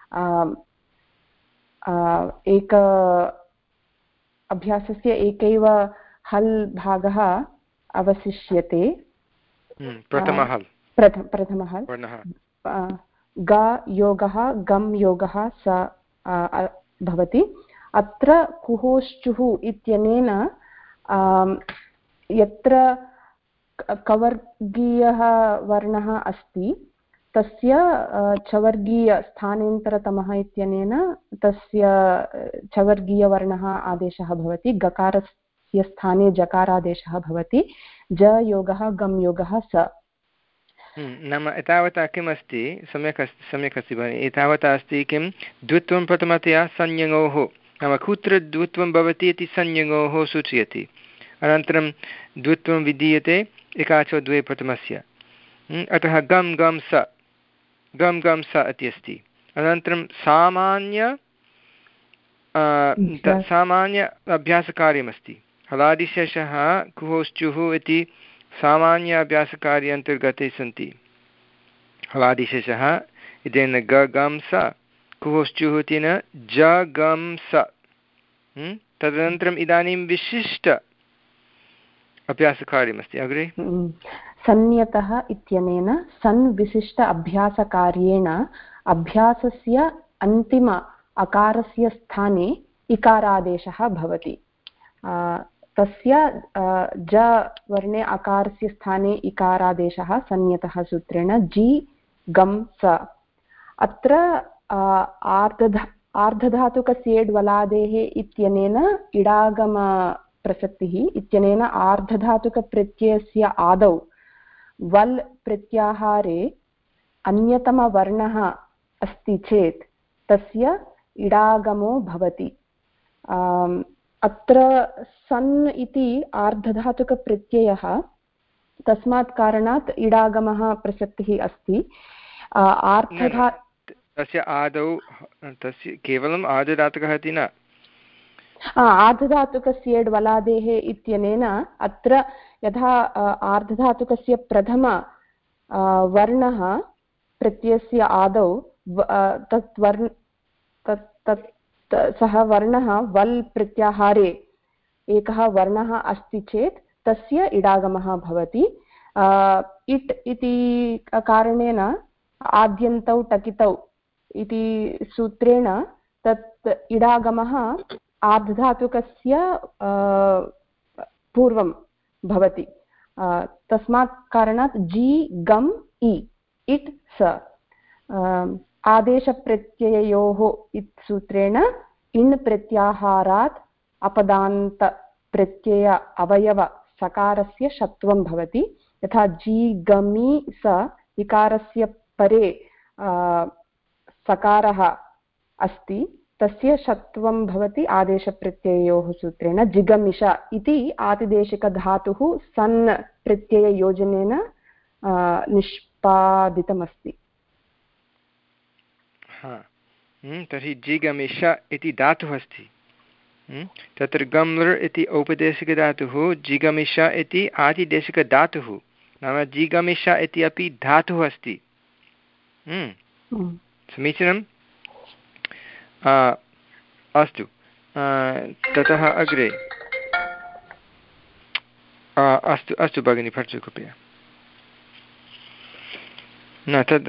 एक अभ्यासस्य एकैव हल् भागः अवशिष्यते। प्रथमः हल् प्रथम प्रथमः हल् ग योगः गम् योगः स भवति। अत्र कुहोश्चुः इत्यनेन यत्र कवर्गीयः वर्णः अस्ति तस्य चवर्गीयस्थानेन्तरतमः इत्यनेन तस्य चवर्गीयवर्णः आदेशः भवति। गकारस्य स्थाने जकारादेशः भवति। ज योगः गम् योगः स। नाम एतावता किमस्ति, सम्यक् अस्ति सम्यक् अस्ति भगिनि। एतावता अस्ति किं द्वित्वं प्रथमतया संयङोः, नाम कुत्र द्वित्वं भवति इति संयङोः सूचयति। अनन्तरं द्वित्वं विधीयते एकाचो द्वे प्रथमस्य। अतः गम् गम् स गम् गम् स इति अस्ति। अनन्तरं सामान्य सामान्य अभ्यासकार्यमस्ति। हलादिशेषः कुहोश्चुः इति सामान्य अभ्यासकार्य अन्तर्गते सन्ति। हलादिशेषः इत्यनेन ग गम् स, कुहोश्चुः इत्यनेन ज गम् स। तदनन्तरम् इदानीं विशिष्ट अभ्यासकार्यमस्ति। अग्रे संयतः इत्यनेन सन् विशिष्ट अभ्यासकार्येण अभ्यासस्य अन्तिम अकारस्य स्थाने इकारादेशः भवति। तस्य ज वर्णे अकारस्य स्थाने इकारादेशः संयतः सूत्रेण जि गम् स। अत्र आर्धधा आर्धधातुकस्येड् वलादेः इत्यनेन इडागमप्रसक्तिः इत्यनेन आर्धधातुकप्रत्ययस्य आदौ वल् प्रत्याहारे अन्यतमवर्णः अस्ति चेत् तस्य इडागमो भवति। अत्र सन् इति आर्धधातुकप्रत्ययः, तस्मात् कारणात् इडागमः प्रसक्तिः अस्ति। आर्धधा तस्य आदौ तस्य केवलम् आर्धधातुकः इति न, आर्धधातुकस्य वलादेः इत्यनेन अत्र यथा आर्धधातुकस्य प्रथम वर्णः प्रत्ययस्य आदौ तत् वर्ण तत् तत् सः वर्णः वल् प्रत्याहारे एकः वर्णः अस्ति चेत् तस्य इडागमः भवति। इट् इति कारणेन आद्यन्तौ टकितौ इति सूत्रेण तत् इडागमः आर्धधातुकस्य पूर्वं भवति। तस्मात् कारणात् जि गम् इ इट् स आदेशप्रत्यययोः इत् सूत्रेण इण् प्रत्याहारात् अपदान्तप्रत्यय अवयव सकारस्य षत्वं भवति। यथा जि गमि स इकारस्य परे सकारः अस्ति, तस्य षत्वं भवति आदेशप्रत्यययोः सूत्रेण जिगमिष इति आतिदेशिकधातुः सन् प्रत्यययोजनेन निष्पादितमस्ति। तर्हि जिगमिष इति धातुः अस्ति। तत्र गम्लृ इति औपदेशिकधातुः, जिगमिष इति आतिदेशिकधातुः, नाम जिगमिष इति अपि धातुः अस्ति। समीचीनम्। अस्तु, ततः अग्रे अस्तु अस्तु भगिनि पठतु कृपया। न तद्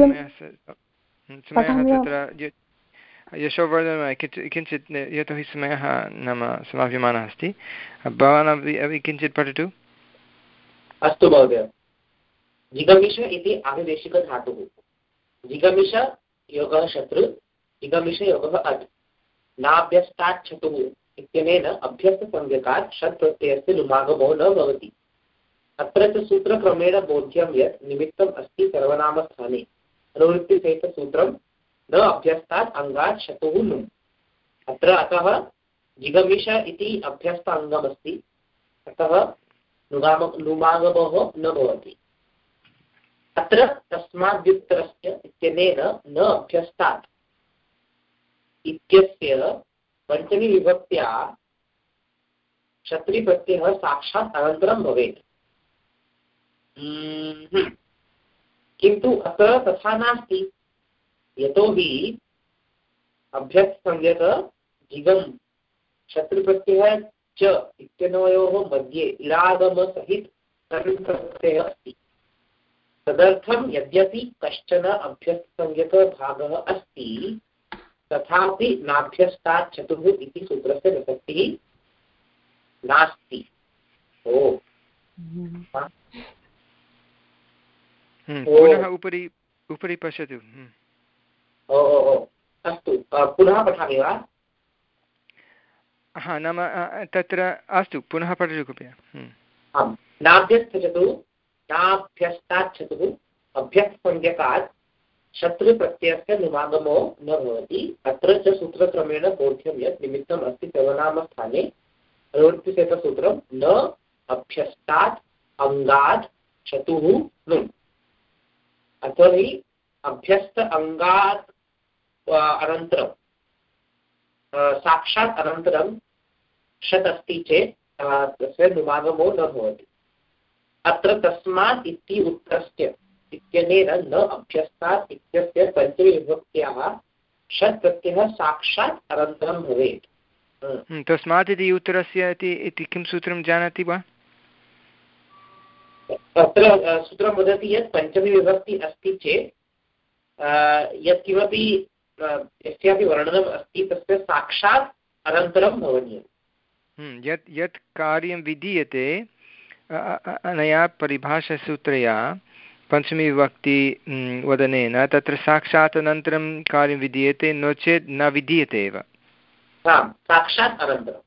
समयः तत्र यशोवर्धन किञ्चित् यतोहि समयः नाम समाप्यमानः अस्ति। भवान् अपि अपि किञ्चित् पठतु। अस्तु महोदय। जिगमिष इति आदिदेशिकधातुः। जिगमिष योगः शत्रु, जिगमिष योगः अट्। नाभ्यस्तात् छतुः इत्यनेन अभ्यस्तसंज्ञकात् षट् प्रत्ययस्य लुमागमो न भवति। अत्र च सूत्रक्रमेण बोध्यं यत् निमित्तम् अस्ति सर्वनामस्थाने अनुवृत्तिसहितसूत्रं न अभ्यस्तात् अङ्गात् शतुः लुम्। अत्र अतः जिगमिष इति अभ्यस्त अङ्गमस्ति, अतः लुगाम लुमागमः न भवति। अत्र तस्माद्युत्तरस्य इत्यनेन न अभ्यस्तात् इत्यस्य पञ्चमी विभक्त्या क्षत्रिप्रत्ययः साक्षात् अनन्तरं भवेत्। किन्तु अत्र तथा नास्ति, यतोहि अभ्यस्तसंज्ञक जिगम् क्षत्रिप्रत्ययः च इत्यनयोः मध्ये इडागमसहित प्रत्ययः अस्ति। तदर्थं यद्यपि कश्चन अभ्यस्तसंज्ञकभागः अस्ति, तथापि नाभ्यस्तात् चतुः इति सूत्रस्य प्रसक्तिः नास्ति। ओ पुनः उपरि उपरि पश्यतु। ओ ओ अस्तु, पुनः पठामि वा? हा, नाम तत्र अस्तु पुनः पठतु कृपया। आम्, नाभ्यस्तचतुः नाभ्यस्तात् चतुः अभ्यस्तसंज्ञकात् शत्रुप्रत्ययस्य निमागमो न भवति। अत्र च सूत्रक्रमेण बोध्यं यत् निमित्तम् अस्ति सर्वनामस्थाने अनुवृत्तिसेतसूत्रं न अभ्यस्तात् अङ्गात् चतुः नुम्। यतोहि अभ्यस्त अङ्गात् अनन्तरं साक्षात् अनन्तरं षट् अस्ति चेत् तस्य नुमागमो न भवति। अत्र तस्मात् इति उत्तरस्य इत्यनेन न अभ्यस्तात् इत्यस्य पञ्चमीविभक्त्याः षट् प्रत्ययः साक्षात् अनन्तरं भवेत्। तस्मात् इति उत्तरस्य इति किं सूत्रं जानाति वा? अत्र सूत्रं वदति यत् पञ्चमी विभक्ति अस्ति चेत् यत्किमपि यस्यापि वर्णनम् अस्ति तस्य साक्षात् अनन्तरं भवनीयम्। यत् यत् कार्यं विधीयते अनया परिभाषासूत्रया पञ्चमी विभक्ति वदनेन तत्र साक्षात् अनन्तरं कार्यं विधीयते, नो चेत् न विधीयते एव। साक्षात् अनन्तरं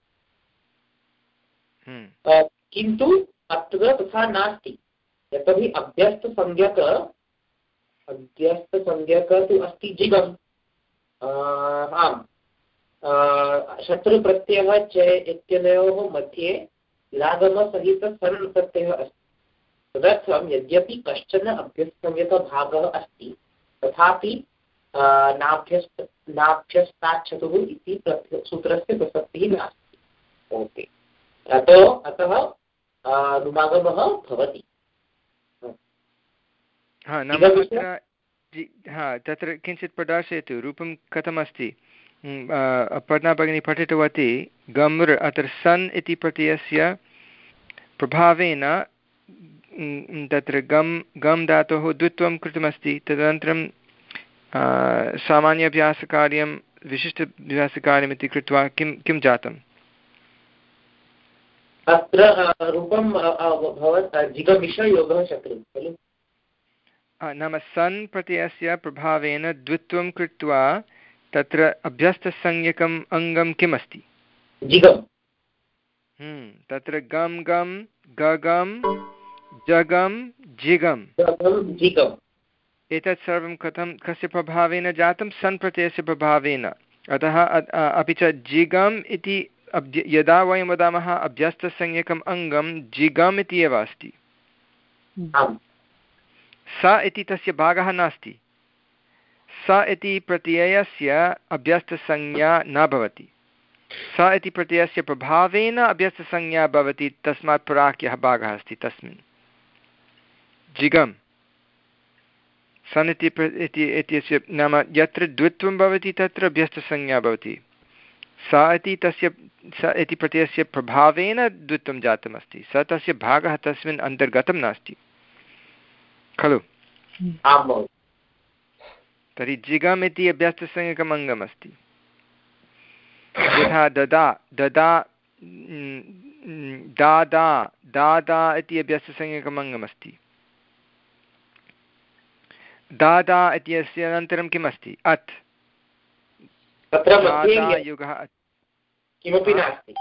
किन्तु अत्र तथा नास्ति, यतोहि अभ्यस्तसंज्ञक अभ्यस्तसंज्ञक तु अस्ति जिगम्। आम्, शत्रुप्रत्ययः च इत्यनयोः मध्ये लागमसहित सन् प्रत्ययः अस्ति। तदर्थं यद्यपि कश्चन अभ्यस्तसंज्ञकभागः अस्ति तथापि नाभ्यस्त नाभ्यस्ताच्छतुः इति सूत्रस्य प्रसक्तिः नास्ति। ओके, अतो अतः नुमागमः भवति। हा, नाम अत्र हा तत्र किञ्चित् प्रदर्शयतु, रूपं कथमस्ति। पर्णा भगिनी पठितवती गम्र, अत्र सन् इति प्रत्ययस्य प्रभावेन तत्र गम् गम् धातोः द्वित्वं कृतमस्ति। तदनन्तरं सामान्याभ्यासकार्यं विशिष्टाभ्यासकार्यमिति कृत्वा किं किं जातम्? अत्र रूपं भवत् जिगमिषयोगः शत्रु खलु। नाम सन् प्रत्ययस्य प्रभावेन द्वित्वं कृत्वा तत्र अभ्यस्तसंज्ञकम् अङ्गं किम् अस्ति? जिगम्। तत्र गम् गम् गगम् जगम् जिगम् जिगम् एतत् सर्वं कथं कस्य प्रभावेन जातं? सन् प्रत्ययस्य प्रभावेन। अतः अपि च जिगम् इति यदा वयं वदामः अभ्यस्तसंज्ञकम् अङ्गं जिगम् इति एव अस्ति। स इति तस्य भागः नास्ति। स इति प्रत्ययस्य अभ्यस्तसंज्ञा न भवति। स इति प्रत्ययस्य प्रभावेन अभ्यस्तसंज्ञा भवति, तस्मात् प्राक् यः भागः अस्ति तस्मिन् जिगम्। सन् इति इत्यस्य नाम यत्र द्वित्वं भवति तत्र अभ्यस्तसंज्ञा भवति। स इति तस्य स इति प्रत्ययस्य प्रभावेन द्वित्वं जातमस्ति, स तस्य भागः तस्मिन् अन्तर्गतं नास्ति खलु। तर्हि जिगम् इति अभ्यस्तसंज्ञकम् अङ्गम् अस्ति। यथा ददा ददा दादा दादा इति अभ्यस्तसंज्ञकम् अङ्गम् अस्ति। दादा इत्यस्य अनन्तरं किम् अस्ति? अत्। दादायुगः किमपि नास्ति,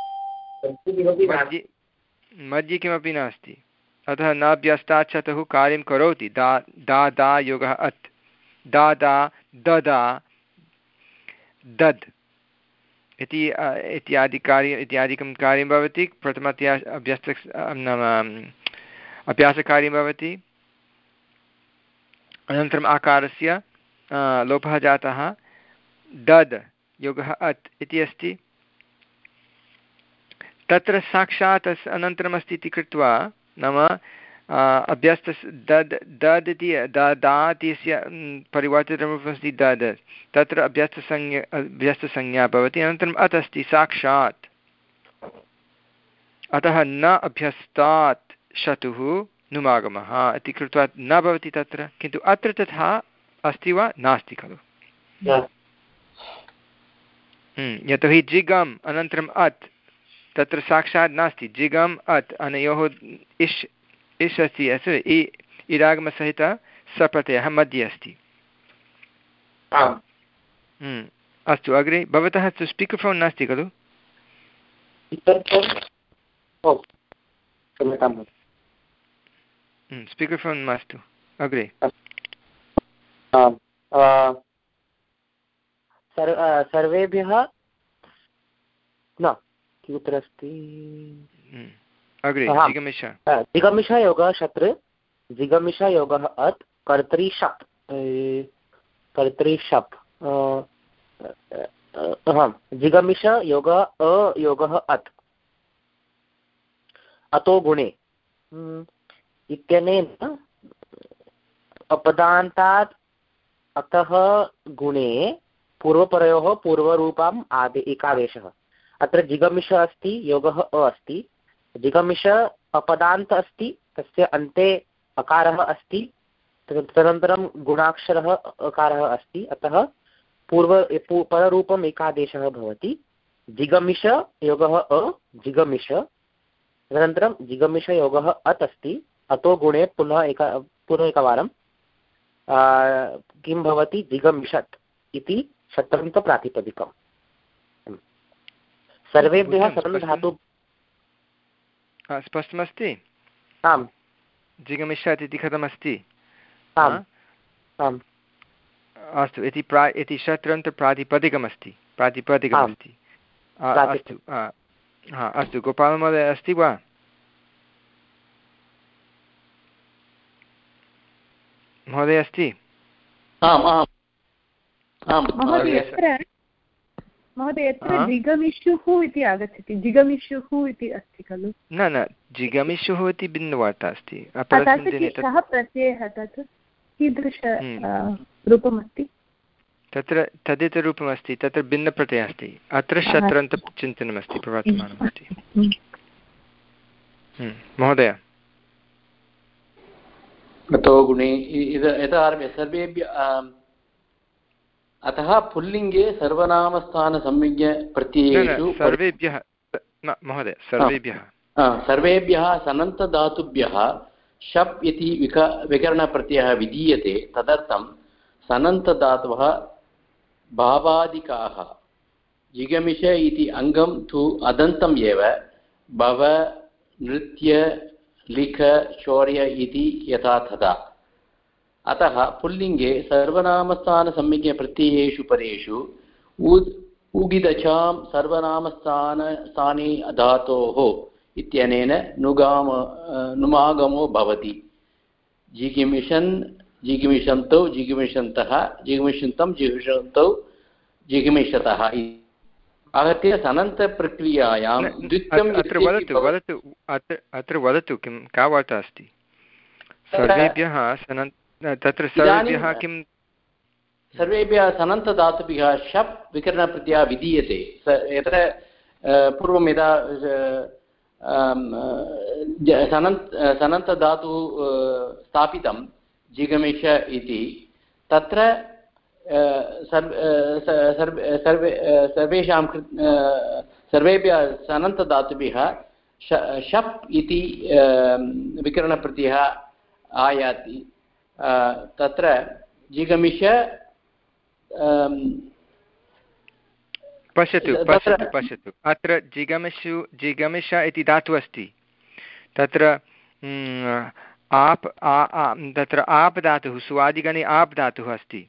मध्ये किमपि नास्ति, अतः नाभ्यस्ताच्छतुः कार्यं करोति। दा दादायुगः अत्, दादा ददा दद् इति इत्यादि कार्यम् इत्यादिकं कार्यं भवति। प्रथमतया अभ्यस्त नाम अभ्यासकार्यं भवति। अनन्तरम् आकारस्य लोपः जातः। दद् योगः अत् इति अस्ति। तत्र साक्षात् अनन्तरमस्ति इति कृत्वा नाम अभ्यस्त दद् दद् इति ददा इत्यस्य परिवर्तितरूपमस्ति दद्, तत्र अभ्यस्तसंज्ञा अभ्यस्तसंज्ञा भवति। अनन्तरम् अत् अस्ति साक्षात्, अतः न अभ्यस्तात् शतुः नुमागमः इति कृत्वा न भवति तत्र। किन्तु अत्र तथा अस्ति वा? नास्ति खलु। यतोहि जिगम् अनन्तरम् अत् तत्र साक्षात् नास्ति। जिगम् अत् अनयोः इष् इष् अस्ति अस्तु, इ इडागमसहित सप्रत्ययः मध्ये अस्ति। अस्तु, अग्रे। भवतः तु स्पीकर् फोन् नास्ति खलु? स्पीकर् फोन् मास्तु। अग्रे। सर्वेभ्यः न कुत्र अस्ति? अग्रे जिगमिष जिगमिषयोगः शत्रु जिगमिषयोगः अत् कर्तरि शक् कर्तरि शप् जिगमिष योगः अ योगः अत् अतो गुणे इत्यनेन अपदान्तात् अतः गुणे पूर्वपरयोः पूर्वरूपम् आदे एकादेशः। अत्र जिगमिष अस्ति, योगः अ अस्ति। जिगमिष अपदान्त अस्ति, तस्य अन्ते अकारः अस्ति, तदनन्तरं गुणाक्षरः अकारः अस्ति, अतः पूर्व पररूपम् एकादेशः भवति। जिगमिष योगः अ जिगमिष, तदनन्तरं जिगमिष योगः अत् अस्ति, अतो गुणे पुनः एका पुनः एकवारं किं भवति जिगमिषत् इति शत्रन्तप्रातिपदिकम्। सर्वेभ्यः सरलधातु स्पष्टमस्ति? आम्। जिगमिषत् इति कथमस्ति? आम् आम् अस्तु, इति प्रा इति शत्रन्तप्रातिपदिकमस्ति, प्रातिपदिकमस्ति। अस्तु, हा अस्तु, गोपालमहोदय अस्ति वा? महोदय अस्ति? आम् आम् आम् महोदय यत्र महोदय यत्र जिगमिषुः इति आगच्छति, जिगमिषुः इति अस्ति खलु? न न, जिगमिषुः इति भिन्नवार्ता अस्ति। सः प्रत्ययः तत् कीदृश रूपमस्ति? तत्र तदितरूपमस्ति, तत्र भिन्नप्रत्ययः अस्ति। अत्र शत्रन्तचिन्तनमस्ति, प्रवर्तमानमस्ति। महोदय अतो गुणे यथा आरभ्य सर्वेभ्यः, अतः पुल्लिङ्गे सर्वनामस्थानसंज्ञ प्रत्ययेषु सर्वेभ्यः न महोदय सर्वेभ्यः सर्वेभ्यः सनन्तधातुभ्यः शप् इति विक विकरणप्रत्ययः विधीयते। तदर्थं सनन्तधातवः भावादिकाः। जिगमिष इति अङ्गं तु अदन्तम् एव। भव नृत्य लिख शौर्य इति यथा तथा। अतः पुल्लिङ्गे सर्वनामस्थानसंज्ञप्रत्ययेषु परेषु उद् उगिदचां सर्वनामस्थान स्थाने धातोः इत्यनेन नुगाम नुमागमो भवति। जिगिमिषन् जिगिमिषन्तौ जिगिमिषन्तः जिगिमिषन्तं जिगिमिषन्तौ जिगिमिषतः। आहत्य सनन्तप्रक्रियायां द्वित्वम् अत्र वदतु वदतु अत्र अत्र वदतु किं का वार्ता अस्ति? सर्वेभ्यः सनन्त तत्र सर्वेभ्यः किं सर्वेभ्यः सनन्तधातुभ्यः शप् विकरणप्रत्ययः विधीयते। यत्र पूर्वं यदा सनन्त सनन्तधातुः स्थापितं जिगमिष इति, तत्र सर्वे सर्वेषां सर्वेभ्यः सनन्तधातुभ्यः शप् इति विकरणप्रत्ययः आयाति। तत्र जिगमिष पश्यतु पश्यतु पश्यतु अत्र जिगमिषु जिगमिष इति धातुः अस्ति। तत्र आप् तत्र आप् धातुः सुवादिगणे आप् धातुः अस्ति।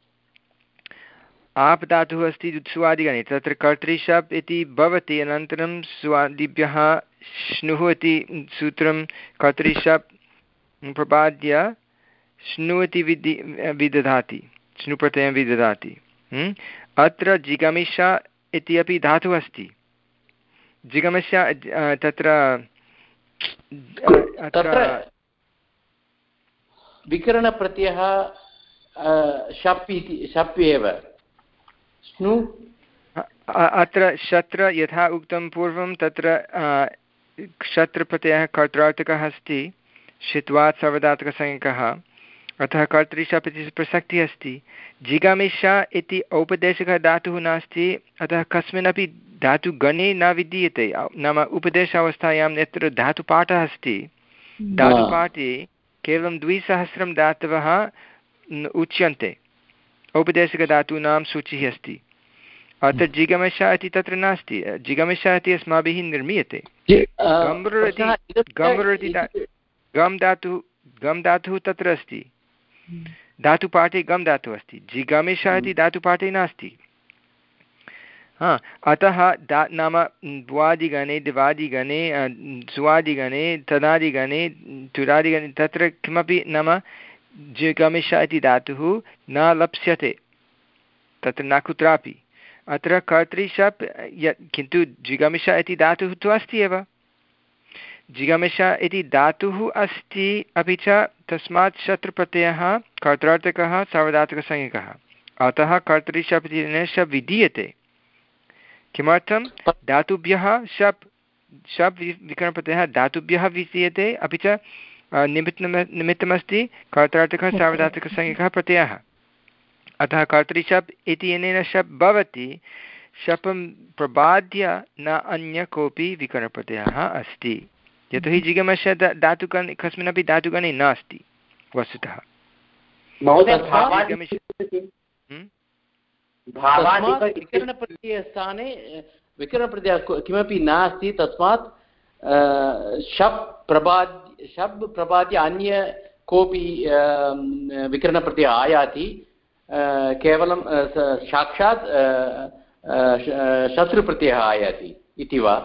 आप् धातुः अस्ति सुवादिगणे। तत्र कर्तृशप् इति भवति। अनन्तरं सुवादिभ्यः श्नुः इति सूत्रं कर्तृशप् प्रपाद्य श्नु इति विधि विदधाति, श्नुप्रत्ययं विदधाति। अत्र जिगमिष इति अपि धातुः अस्ति। जिगमिष तत्र विकरणप्रत्ययः शप् इति शप् एव। श्नु अत्र शत्र यथा उक्तं पूर्वं, तत्र क्षत्रप्रत्ययः कर्तृर्थकः अस्ति, शित्वात् सर्वधातुकसंज्ञकः, अतः कर्तृशप् इति प्रसक्तिः अस्ति। जिगमिष इति औपदेशकः धातुः नास्ति, अतः कस्मिन्नपि धातुगणे न विद्यते। नाम उपदेशावस्थायां यत्र धातुपाठः अस्ति, धातुपाठे केवलं द्विसहस्रं धातवः उच्यन्ते। औपदेशिकधातूनां सूचिः अस्ति। अत्र जिगमिष इति तत्र नास्ति। जिगमिष इति अस्माभिः निर्मीयते। गम्र इति गम्र इति गम् धातुः गम् धातुः तत्र अस्ति। धातुपाठे गम् धातुः अस्ति। जिगमिष इति धातुपाठे नास्ति। हा अतः दा नाम द्वादिगणे द्वादिगणे सुवादिगणे तदादिगणे तुदादिगणे तत्र किमपि नाम जिगमिष इति धातुः न लप्स्यते तत्र न कुत्रापि। अत्र कर्तृशप् यत् किन्तु जिगमिष इति धातुः तु अस्ति एव, जिगमिष इति धातुः अस्ति, अपि च तस्मात् शत्रुप्रत्ययः कर्त्रार्थकः सार्वधातुकसंज्ञकः, अतः कर्तृशप् इति शप् विधीयते। किमर्थं? धातुभ्यः शप् शप् विकरणप्रत्ययः धातुभ्यः विधीयते, अपि च निमित्तं निमित्तमस्ति कर्त्रार्थकः सार्वधातुकसंज्ञकः प्रत्ययः, अतः कर्तृशप् इति अनेन शप् भवति। शपं प्रबाद्य न अन्य कोऽपि विकरणप्रत्ययः अस्ति, यतोहि जिगमश धातुगणे कस्मिन्नपि धातुगणे नास्ति वस्तुतः। विकरणप्रत्ययस्थाने विकरणप्रत्ययः किमपि नास्ति, तस्मात् शप् प्रबाद्य शप् प्रबाद्य अन्य कोऽपि विकरणप्रत्ययः आयाति, केवलं साक्षात् शत्रुप्रत्ययः आयाति इति वा?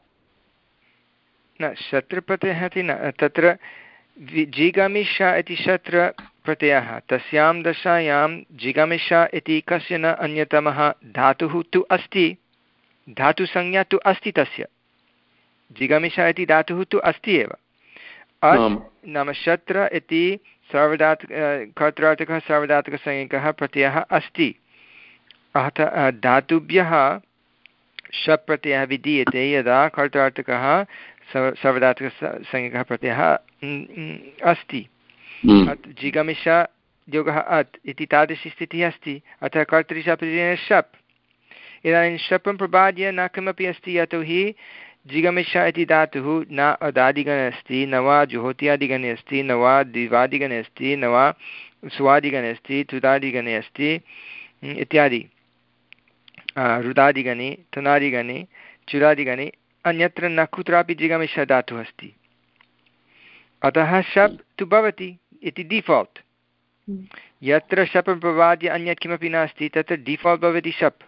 न, शत्रुप्रत्ययः इति न, तत्र जिगमिष इति शत्रुप्रत्ययः, तस्यां दशायां जिगमिष इति कश्चन अन्यतमः धातुः तु अस्ति, धातुसंज्ञा तु अस्ति तस्य, जिगमिष इति धातुः तु अस्ति एव। अत् नाम शत्र इति सार्वधातुक कर्त्रार्थकः सार्वधातुकसंज्ञकः प्रत्ययः अस्ति, अतः धातुभ्यः शप् प्रत्ययः विधीयते यदा कर्त्रार्थकः सार्वधातुकसंज्ञकः प्रत्ययः अस्ति। जिगमिष योगः अत् इति तादृशी स्थितिः अस्ति, अतः कर्तृशप् शप्। इदानीं शपं प्रबाद्य न किमपि अस्ति, यतोहि जिगमिष इति धातुः न अदादिगणे अस्ति, न वा जुहोत्यादिगणे अस्ति, न वा द्विवादिगणे अस्ति, न वा स्वादिगणे अस्ति, तुदादिगणे अस्ति इत्यादि, रुदादिगणे, तनादिगणे, चुरादिगणे, अन्यत्र न कुत्रापि जिगमिष धातुः अस्ति, अतः शप् तु भवति इति डिफाल्ट्। यत्र शपं प्रबाद्य अन्यत् किमपि नास्ति तत्र डिफाल्ट् भवति शप्।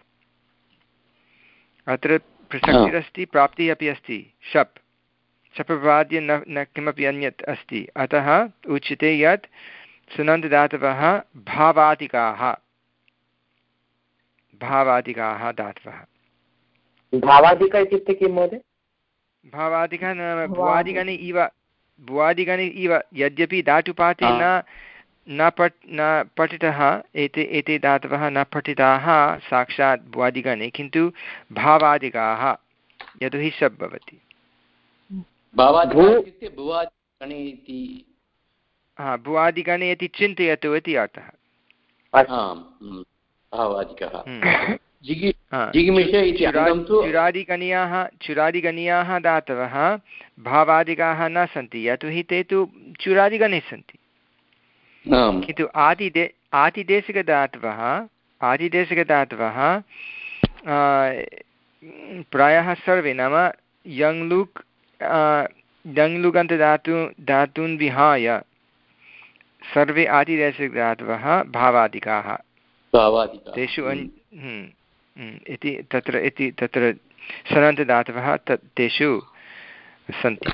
अत्र प्रसक्तिरस्ति, प्राप्तिः अपि अस्ति, शप् शप् प्रबाद्य न न किमपि अन्यत् अस्ति, अतः उच्यते यत् सुनन्तदातवः भावादिकाः भावादिकाः धातवः। भावादिका इत्युक्ते किं महोदय? भावादिका नाम भुवादिगणे इव भुवादिगणे इव, यद्यपि धातुपाठे न न पठ न पठितः, एते एते धातवः न पठिताः साक्षात् भुवादिगणे, किन्तु भावादिकाः, यतोहि शप् भवति। हा, भुवादिगणे इति चिन्तयतु इति अर्थः। चुरादिगणीयाः चुरादिगणीयाः धातवः भावादिकाः न सन्ति, यतोहि ते तु चुरादिगणे सन्ति, किन्तु आदिदे आदिदेशिकधातवः आदिदेशिकधातवः प्रायः सर्वे, नाम यङ्लुक् यङ्लुगन्तधातु धातून् विहाय सर्वे आदिदेशिकधातवः भावादिकाः, तेषु इति तत्र इति तत्र सनन्तदातवः तेषु सन्ति।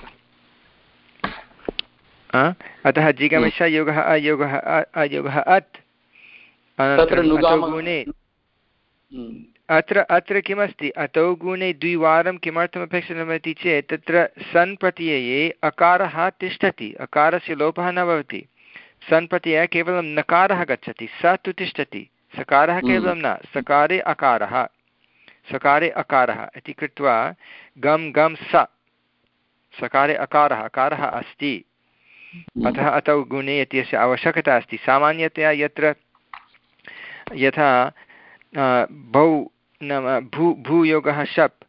अतः जिगमिष योगः अयोगः अयोगः अत् अनन्तरं गुणे अत्र अत्र किमस्ति, अतौ गुणे द्विवारं किमर्थम् अपेक्षितमिति चेत् तत्र सन् प्रत्यये अकारः तिष्ठति, अकारस्य लोपः न भवति, सन् प्रत्यये केवलं नकारः गच्छति, स तु तिष्ठति, सकारः केवलं न, सकारे अकारः सकारे अकारः इति कृत्वा गम् गम् स, सकारे अकारः अकारः अस्ति, अतः अतौ गुणे इत्यस्य आवश्यकता अस्ति। सामान्यतया यत्र यथा भौ नाम भू भूयोगः शप्,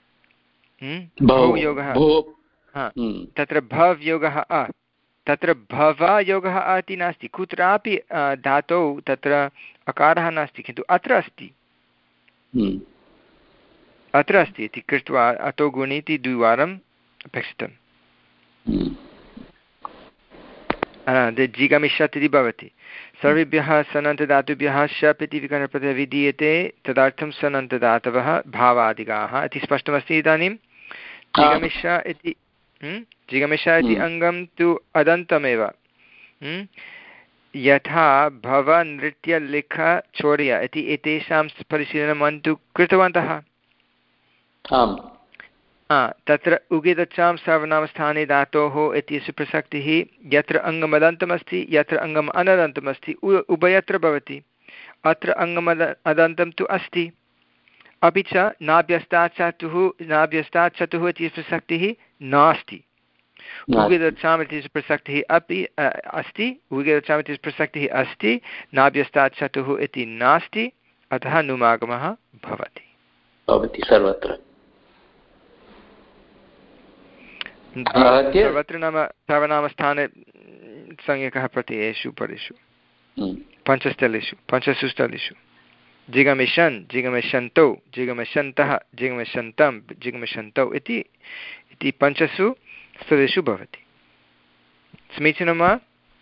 भूयोगः तत्र भव् योगः अ, तत्र भव योगः अ इति नास्ति, कुत्रापि धातौ तत्र अकारः नास्ति, किन्तु अत्र अस्ति, अत्र अस्ति इति कृत्वा अतो गुणे इति द्विवारम् अपेक्षितम्। जिगमिषत् इति भवति। सर्वेभ्यः सनन्तदातुभ्यः शप् इति विकरणप्रत्ययः विधीयते, तदर्थं सनन्तदातवः भावादिकाः इति स्पष्टमस्ति। इदानीं जिगमिष इति जिगमिष इति अङ्गं तु अदन्तमेव, यथा भव नृत्य लिख चौर्य इति एतेषां परिशीलनं तु कृतवन्तः। आम् तत्र उगिदचां सर्वनामस्थाने धातोः इत्यस्य प्रसक्तिः यत्र अङ्गमदन्तमस्ति यत्र अङ्गम् अनदन्तमस्ति उभयत्र भवति। अत्र अङ्गमद अदन्तं तु अस्ति, अपि च नाभ्यस्तात् चतुः नाभ्यस्तात् चतुः इत्यस्य प्रसक्तिः नास्ति। उगिदचाम् इत्यस्य प्रसक्तिः अपि अस्ति, उगिदचाम् इत्यस्य प्रसक्तिः अस्ति, नाभ्यस्तात् चतुः इति नास्ति, अतः नुमागमः भवति भवति सर्वत्र। सर्वत्र नाम सर्वनामस्थाने संज्ञकः प्रत्ययेषु परेषु पञ्चस्थलेषु पञ्चसु स्थलेषु जिगमिषन् जिगमिषन्तौ जिगमिषन्तः जिगमिषन्तं जिगमिषन्तौ इति इति पञ्चसु स्थलेषु भवति। समीचीनं वा?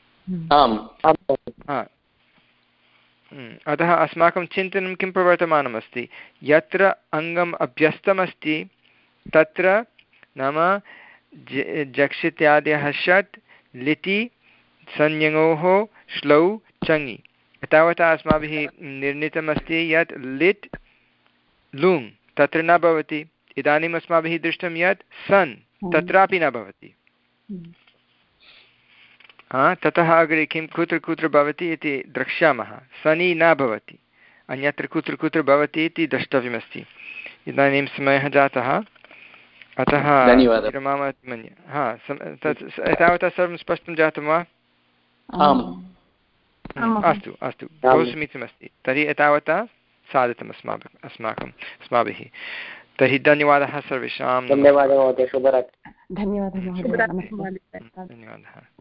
अतः अस्माकं चिन्तनं किं प्रवर्तमानमस्ति, यत्र अङ्गम् अभ्यस्तमस्ति तत्र नाम जक्षित्यादयः षट् लिटि संज्ञोः श्लौ चङि तावता अस्माभिः निर्णीतमस्ति यत् लिट् लुङ् तत्र न भवति। इदानीम् अस्माभिः दृष्टं यत् सन् तत्रापि न भवति। ततः अग्रे किं कुत्र कुत्र भवति इति द्रक्ष्यामः। सनि न भवति, अन्यत्र कुत्र कुत्र भवति इति द्रष्टव्यमस्ति। इदानीं समयः जातः, अतः विरमामः मन्ये। हा तावता सर्वं स्पष्टं जातं वा? अस्तु अस्तु, बहु समीचीनमस्ति। तर्हि एतावता साधितम् अस्माभिः अस्माकम् अस्माभिः तर्हि धन्यवादः सर्वेषां। धन्यवादः महोदय, शुभरात्रिः। धन्यवादः महोदय, धन्यवादः।